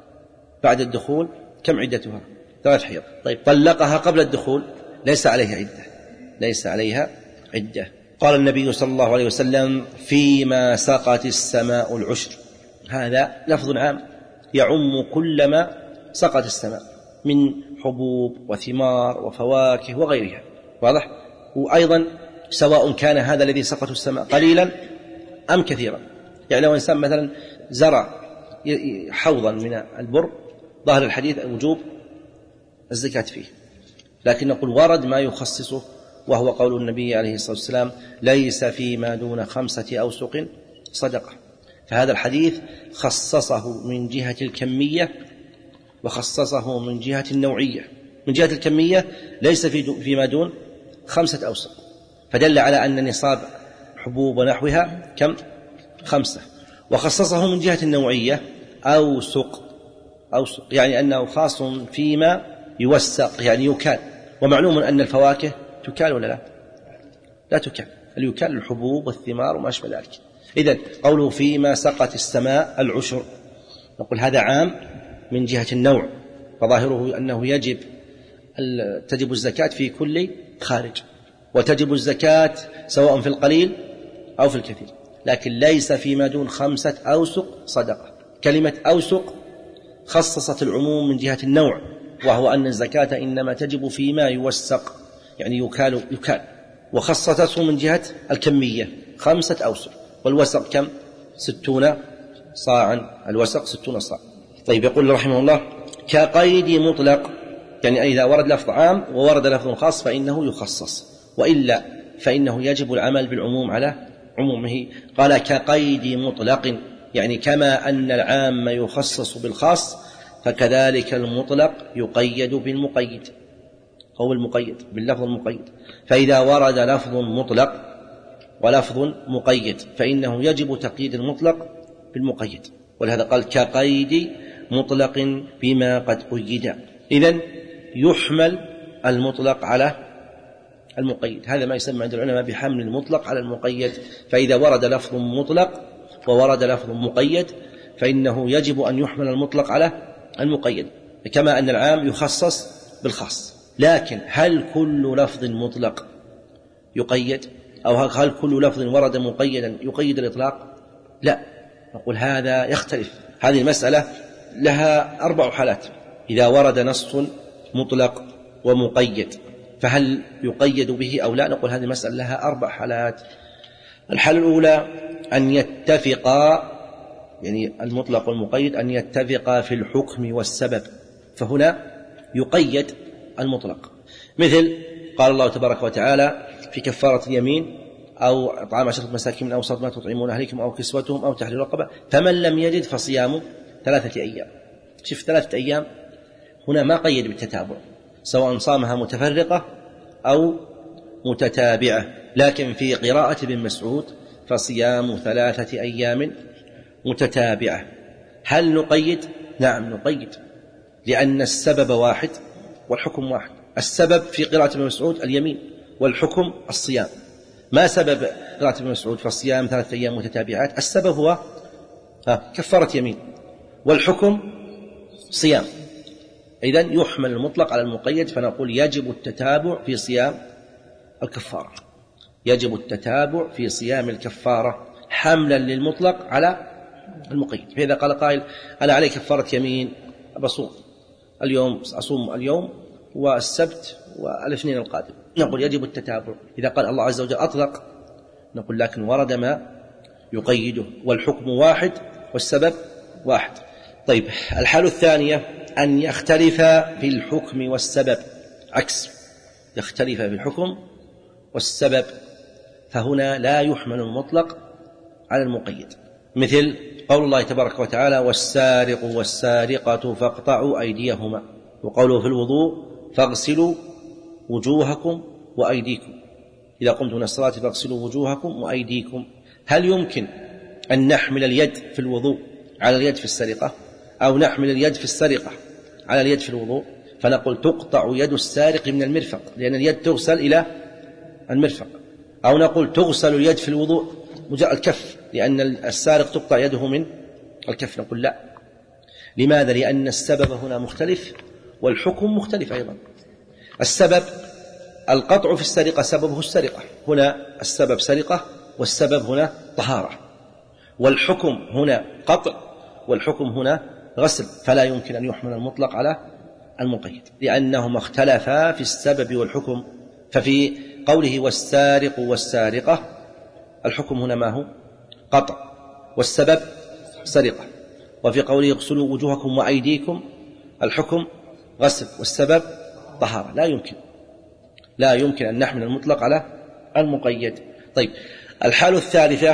بعد الدخول كم عدتها؟ ثلاث حيض. طيب طلقها قبل الدخول ليس عليها عدة، ليس عليها عدة. قال النبي صلى الله عليه وسلم: فيما سقت السماء العشر. هذا لفظ عام يعم كل ما سقت السماء من حبوب وثمار وفواكه وغيرها. واضح؟ وأيضا سواء كان هذا الذي سقته السماء قليلا أم كثيرا. يعني لو إنسان مثلا زرع حوضا من البر ظاهر الحديث وجوب الزكاة فيه، لكن نقول ورد ما يخصصه، وهو قول النبي عليه الصلاة والسلام: ليس فيما دون خمسة أوسق صدقة. فهذا الحديث خصصه من جهة الكمية وخصصه من جهة النوعية. من جهة الكمية ليس فيما دون خمسة أوسق، فدل على أن نصاب حبوب ونحوها كم؟ خمسة. وخصصه من جهة النوعية أوسق، أوسق يعني أنه خاص فيما يوسق يعني يكال. ومعلوم أن الفواكه تكال ولا لا؟ لا تكال، اليكال الحبوب والثمار وما أشبه ذلك. إذن قوله فيما سقت السماء العشر، نقول هذا عام من جهة النوع، فظاهره أنه يجب تجب الزكاة في كل خارج، وتجب الزكاة سواء في القليل أو في الكثير، لكن ليس فيما دون خمسة أوسق صدقة. كلمة أوسق خصصت العموم من جهة النوع، وهو أن الزكاة إنما تجب فيما يوسق يعني يكال يكال، وخصصته من جهة الكمية خمسة أوسق. والوسق كم؟ ستون صاعا، الوسق ستون صاع. طيب يقول رحمه الله: كقيد مطلق، يعني إذا ورد لفظ عام وورد لفظ خاص فإنه يخصص، وإلا فإنه يجب العمل بالعموم على عمومه. قال: كقيد مطلق، يعني كما أن العام يخصص بالخاص فكذلك المطلق يقيد بالمقيد، هو المقيد باللفظ المقيد. فإذا ورد لفظ مطلق ولفظ مقيد فإنه يجب تقييد المطلق بالمقيد، ولهذا قال: كقيد مطلق بما قد قيد. إذن يحمل المطلق على المقيد، هذا ما يسمى عند العلماء بحمل المطلق على المقيد. فإذا ورد لفظ مطلق وورد لفظ مقيد فإنه يجب أن يحمل المطلق على المقيد، كما أن العام يخصص بالخاص. لكن هل كل لفظ مطلق يقيد، أو هل كل لفظ ورد مقيدا يقيد الإطلاق؟ لا، نقول هذا يختلف. هذه المسألة لها أربع حالات. إذا ورد نص مطلق ومقيد فهل يقيد به أو لا؟ نقول هذه المسألة لها أربع حالات. الحالة الأولى أن يتفقا، يعني المطلق والمقيد أن يتفقا في الحكم والسبب، فهنا يقيد المطلق. مثل قال الله تبارك وتعالى في كفارة اليمين: أو إطعام عشرة مساكين من أوسط ما تطعمون أهلكم أو كسوتهم أو تحرير رقبة، فمن لم يجد فصيام ثلاثة أيام. شوف ثلاثة أيام هنا ما قيد بالتتابع، سواء صامها متفرقة أو متتابعة، لكن في قراءة ابن مسعود فصيام ثلاثة أيام متتابعة. هل نقيد؟ نعم نقيد، لأن السبب واحد والحكم واحد. السبب في قراءة ابن مسعود اليمين، والحكم الصيام. ما سبب قراءة ابن مسعود فصيام ثلاثة أيام متتابعات؟ السبب هو كفارة يمين، والحكم صيام. إذن يحمل المطلق على المقيد، فنقول يجب التتابع في صيام الكفارة، يجب التتابع في صيام الكفارة حملا للمطلق على المقيد. فإذا قال قائل أنا علي كفارة يمين بصوم اليوم، أصوم اليوم والسبت والاثنين القادم، نقول يجب التتابع. إذا قال الله عز وجل أطلق، نقول لكن ورد ما يقيده، والحكم واحد والسبب واحد. طيب الحالة الثانية أن يختلف في الحكم والسبب، عكس، يختلف في الحكم والسبب، فهنا لا يحمل المطلق على المقيد. مثل قول الله تبارك وتعالى والسارق والسارقة فاقطعوا أيديهما، وقوله في الوضوء فاغسلوا وجوهكم وأيديكم، إذا قمتم من الصلاة فاغسلوا وجوهكم وأيديكم. هل يمكن أن نحمل اليد في الوضوء على اليد في السرقة، أو نحمل اليد في السرقة على اليد في الوضوء؟ فنقول تقطع يد السارق من المرفق، لأن اليد تغسل إلى المرفق. أو نقول تغسل اليد في الوضوء مجرد الكف، لأن السارق تقطع يده من الكف. نقول لا. لماذا؟ لأن السبب هنا مختلف والحكم مختلف أيضا. السبب القطع في السرقة سببه السرقة، هنا السبب سرقة والسبب هنا طهارة، والحكم هنا قطع والحكم هنا غسل، فلا يمكن أن يحمل المطلق على المقيد، لأنهما اختلفا في السبب والحكم. ففي قوله والسارق والسارقة الحكم هنا ما هو؟ قطع، والسبب سرقة. وفي قوله اغسلوا وجوهكم وأيديكم الحكم غسل والسبب طهارة. لا يمكن لا يمكن أن نحمل المطلق على المقيد. طيب الحالة الثالثة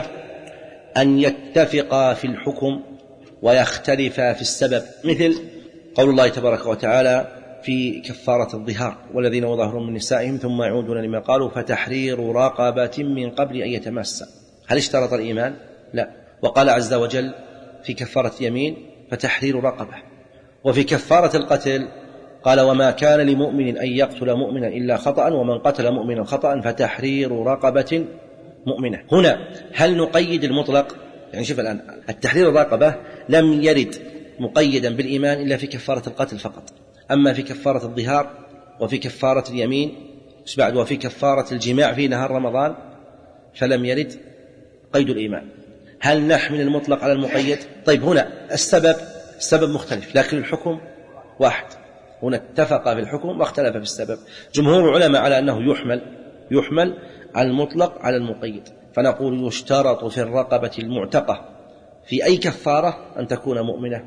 أن يتفقا في الحكم ويختلفا في السبب، مثل قول الله تبارك وتعالى في كفارة الظهار والذين وظهرهم من نسائهم ثم يعودون لما قالوا فتحرير رقبة من قبل أن يتماسا. هل اشترط الإيمان؟ لا. وقال عز وجل في كفارة يمين فتحرير رقبة. وفي كفارة القتل قال وما كان لمؤمن أن يقتل مؤمنا إلا خطأ ومن قتل مؤمنا خطأ فتحرير رقبة مؤمنة. هنا هل نقيد المطلق؟ يعني شوف الآن التحرير الرقبة لم يرد مقيدا بالإيمان إلا في كفارة القتل فقط، أما في كفارة الظهار وفي كفارة اليمين بعد وفي كفارة الجماع في نهار رمضان فلم يرد قيد الإيمان. هل نحمل المطلق على المقيد؟ طيب هنا السبب السبب مختلف لكن الحكم واحد، هنا اتفق في الحكم واختلف في السبب. جمهور العلماء على أنه يحمل يحمل على المطلق على المقيد، فنقول يشترط في الرقبة المعتقة في أي كفارة أن تكون مؤمنة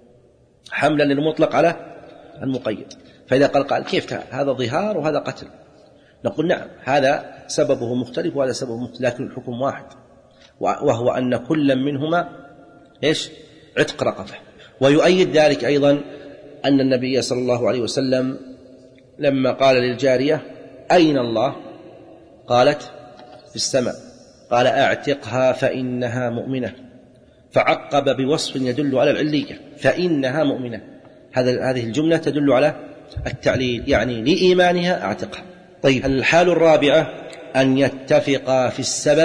حملا للمطلق على المقيد. فإذا قال قال كيف هذا ظهار وهذا قتل؟ نقول نعم هذا سببه مختلف وهذا سببه مختلف، لكن الحكم واحد، وهو أن كل منهما إيش؟ عتق رقبة. ويؤيد ذلك أيضا أن النبي صلى الله عليه وسلم لما قال للجارية أين الله؟ قالت في السماء، قال أعتقها فإنها مؤمنة، فعقب بوصف يدل على العلية فإنها مؤمنة. هذه الجملة تدل على التعليل، يعني لإيمانها أعتقها. طيب الحال الرابعة أن يتفقا في السبب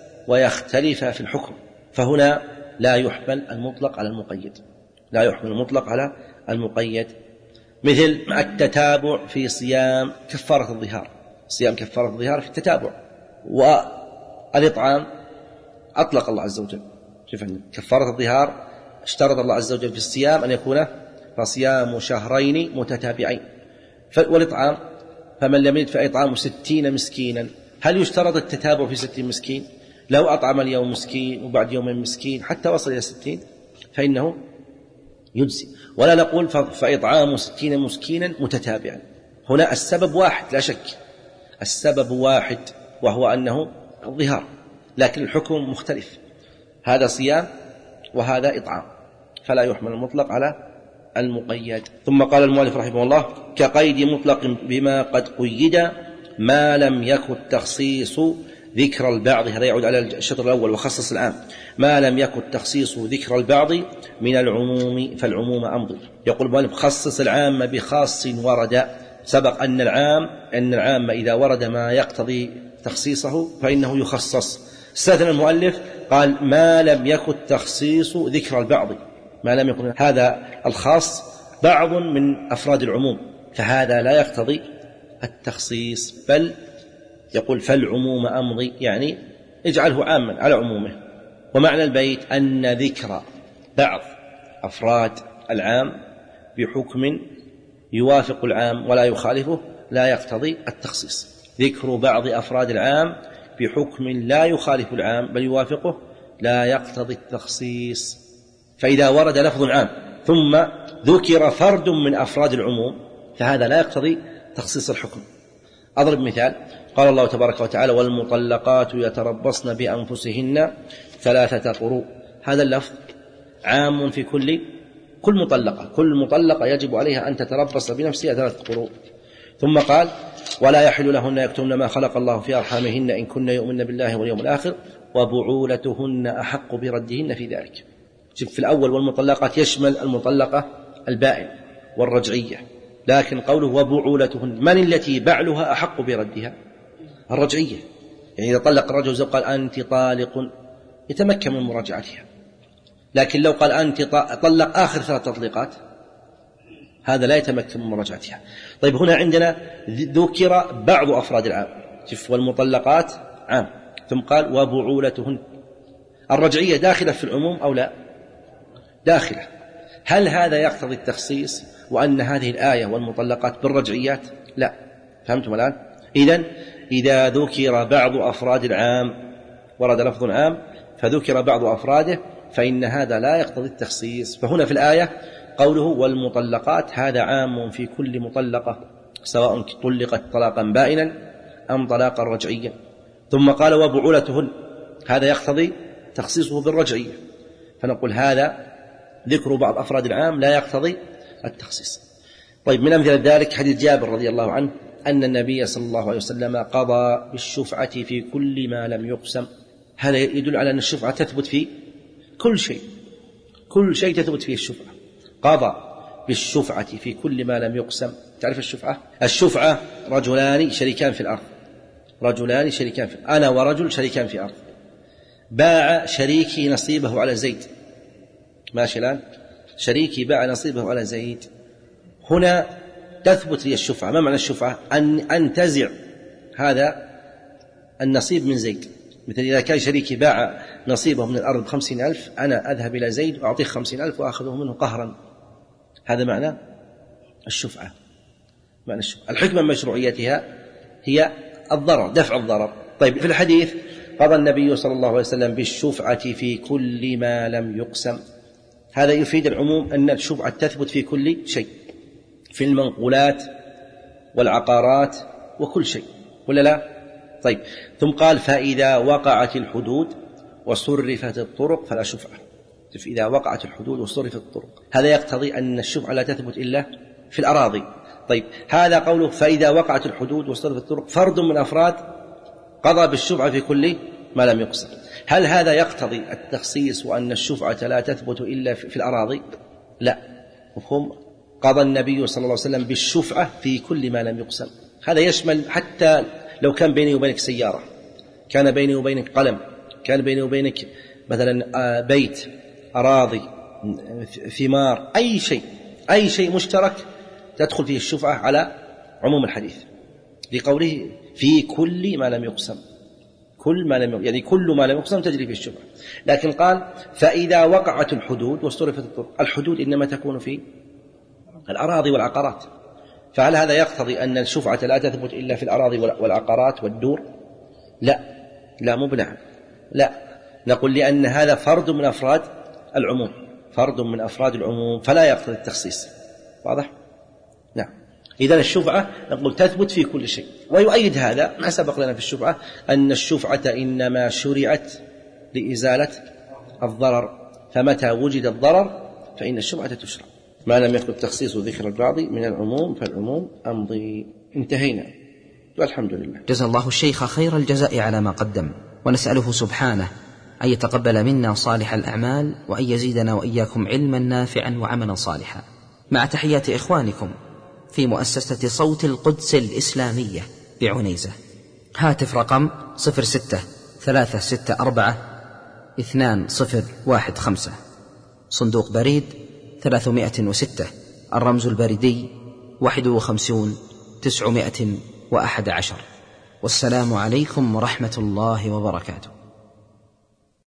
ويختلفا في الحكم، فهنا لا يحمل المطلق على المقيد، لا يحمل المطلق على المقيد. مثل التتابع في صيام كفارة الظهار، صيام كفارة الظهار في التتابع، والإطعام أطلق الله عز وجل. شوف كفارة الظهار اشترط الله عز وجل في الصيام أن يكون فصيام شهرين متتابعين، والإطعام فمن لم يجد فإطعام ستين مسكينا. هل يشترط التتابع في ستين مسكين؟ لو أطعم اليوم مسكين وبعد يومين مسكين حتى وصل إلى ستين فإنه يجزي، ولا نقول فإطعام ستين مسكينا متتابعا. هنا السبب واحد لا شك، السبب واحد وهو أنه الظهار، لكن الحكم مختلف، هذا صيام وهذا إطعام، فلا يحمل المطلق على المقيد. ثم قال المؤلف رحمه الله: كقيد مطلق بما قد قيد ما لم يكن التخصيص ذكر البعض. هذا يعود على الشطر الأول وخصص العام. ما لم يكن التخصيص ذكر البعض من العموم فالعموم أمضي. يقول المؤلف: خصص العام بخاص ورد. سبق أن العام أن العام إذا ورد ما يقتضي تخصيصه فإنه يخصص. استثنى المؤلف قال: ما لم يكن التخصيص ذكر البعض، ما لم يكن هذا الخاص بعض من أفراد العموم، فهذا لا يقتضي التخصيص، بل يقول فالعموم أمضي، يعني اجعله عاما على عمومه. ومعنى البيت أن ذكر بعض أفراد العام بحكم يوافق العام ولا يخالفه لا يقتضي التخصيص. ذكر بعض أفراد العام بحكم لا يخالف العام بل يوافقه لا يقتضي التخصيص. فإذا ورد لفظ عام ثم ذكر فرد من أفراد العموم فهذا لا يقتضي تخصيص الحكم. أضرب مثال: قال الله تبارك وتعالى: والمطلقات يتربصن بأنفسهن ثلاثة قروء. هذا اللفظ عام في كل كل مطلقة، كل مطلقة يجب عليها أن تتربص بنفسها ثلاثة قروء. ثم قال: ولا يحل لهن يكتمن ما خلق الله في أرحامهن إن كن يؤمن بالله واليوم الآخر وبعولتهن أحق بردهن في ذلك. في الأول والمطلقات يشمل المطلقة البائن والرجعية، لكن قوله وبعولتهن، من التي بعلها أحق بردها؟ الرجعية. يعني إذا طلق الرجل زوج قال أنت طالق يتمكن من مراجعتها، لكن لو قال أنت طلق آخر ثلاث تطليقات هذا لا يتمكن من مراجعتها. طيب هنا عندنا ذكر بعض أفراد العام، والمطلقات عام، ثم قال وبعولتهن. الرجعية داخلة في العموم أو لا؟ داخلة. هل هذا يقتضي التخصيص وأن هذه الآية والمطلقات بالرجعيات؟ لا. فهمتم الآن؟ إذن إذا ذكر بعض أفراد العام، ورد لفظ عام فذكر بعض أفراده، فإن هذا لا يقتضي التخصيص. فهنا في الآية قوله والمطلقات هذا عام في كل مطلقة سواء طلقت طلاقا بائنا أم طلاقا رجعيا. ثم قال وبعولتهن، هذا يقتضي تخصيصه بالرجعية، فنقول هذا ذكر بعض أفراد العام لا يقتضي التخصيص. طيب من أمثلة ذلك حديث جابر رضي الله عنه أن النبي صلى الله عليه وسلم قضى بالشفعة في كل ما لم يقسم. هذا يدل على أن الشفعة تثبت في كل شيء، كل شيء تثبت فيه الشفعة. قضى بالشفعة في كل ما لم يقسم. تعرف الشفعة؟ الشفعة رجلان شريكان في الأرض، رجلان شريكان في الأرض. أنا ورجل شريكان في أرض، باع شريكي نصيبه على زيد، ماشي الآن؟ شريكي باع نصيبه على زيد. هنا تثبت لي الشفعة. ما معنى الشفعة؟ أن أنتزع هذا النصيب من زيد. مثل إذا كان شريكي باع نصيبه من الأرض بخمسين ألف، أنا أذهب إلى زيد وأعطيه خمسين ألف وأخذه منه قهرا. هذا معنى الشفعة. معنى الشفعة. الحكمة من مشروعيتها هي الضرر، دفع الضرر. طيب في الحديث قضى النبي صلى الله عليه وسلم بالشفعة في كل ما لم يقسم. هذا يفيد العموم أن الشفعة تثبت في كل شيء، في المنقولات والعقارات وكل شيء، ولا لا؟ طيب ثم قال فإذا وقعت الحدود وصرفت الطرق فلا شفعة. إذا وقعت الحدود وصرفت الطرق، هذا يقتضي أن الشفعة لا تثبت إلا في الأراضي. طيب هذا قوله فإذا وقعت الحدود وصرفت الطرق فرد من أفراد قضى بالشفعة في كل ما لم يقسم. هل هذا يقتضي التخصيص وأن الشفعة لا تثبت إلا في الأراضي؟ لا. مفهوم؟ قضى النبي صلى الله عليه وسلم بالشفعة في كل ما لم يقسم. هذا يشمل حتى لو كان بيني وبينك سيارة، كان بيني وبينك قلم، كان بيني وبينك مثلا بيت، أراضي، ثمار، أي شيء، أي شيء مشترك تدخل فيه الشفعة على عموم الحديث لقوله في كل ما لم يقسم. كل ما لم يعني كل ما لم يقسم تجري فيه الشفعة. لكن قال فإذا وقعت الحدود واصطرفت الطرق. الحدود إنما تكون في الأراضي والعقارات، فهل هذا يقتضي أن الشفعة لا تثبت إلا في الأراضي والعقارات والدور؟ لا، لا مو بنعم، لا. نقول لأن هذا فرد من أفراد العموم، فرد من أفراد العموم، فلا يقتضي التخصيص. واضح؟ نعم. إذن الشفعة نقول تثبت في كل شيء. ويؤيد هذا ما سبق لنا في الشفعة أن الشفعة إنما شرعت لإزالة الضرر، فمتى وجد الضرر فإن الشفعة تشرع. ما لم يكن تخصيص ذكر البعض من العموم فالعموم أمضي. انتهينا والحمد لله. جزا الله الشيخ خير الجزاء على ما قدم، ونسأله سبحانه أن يتقبل منا صالح الأعمال، وأن يزيدنا وإياكم علما نافعا وعملا صالحا. مع تحيات إخوانكم في مؤسسة صوت القدس الإسلامية بعنيزة. هاتف رقم صفر ستة ثلاثة ستة أربعة اثنان صفر واحد خمسة، صندوق بريد ثلاثمائة وستة، الرمز البريدي واحد وخمسون تسعمائة وأحد عشر. والسلام عليكم ورحمة الله وبركاته.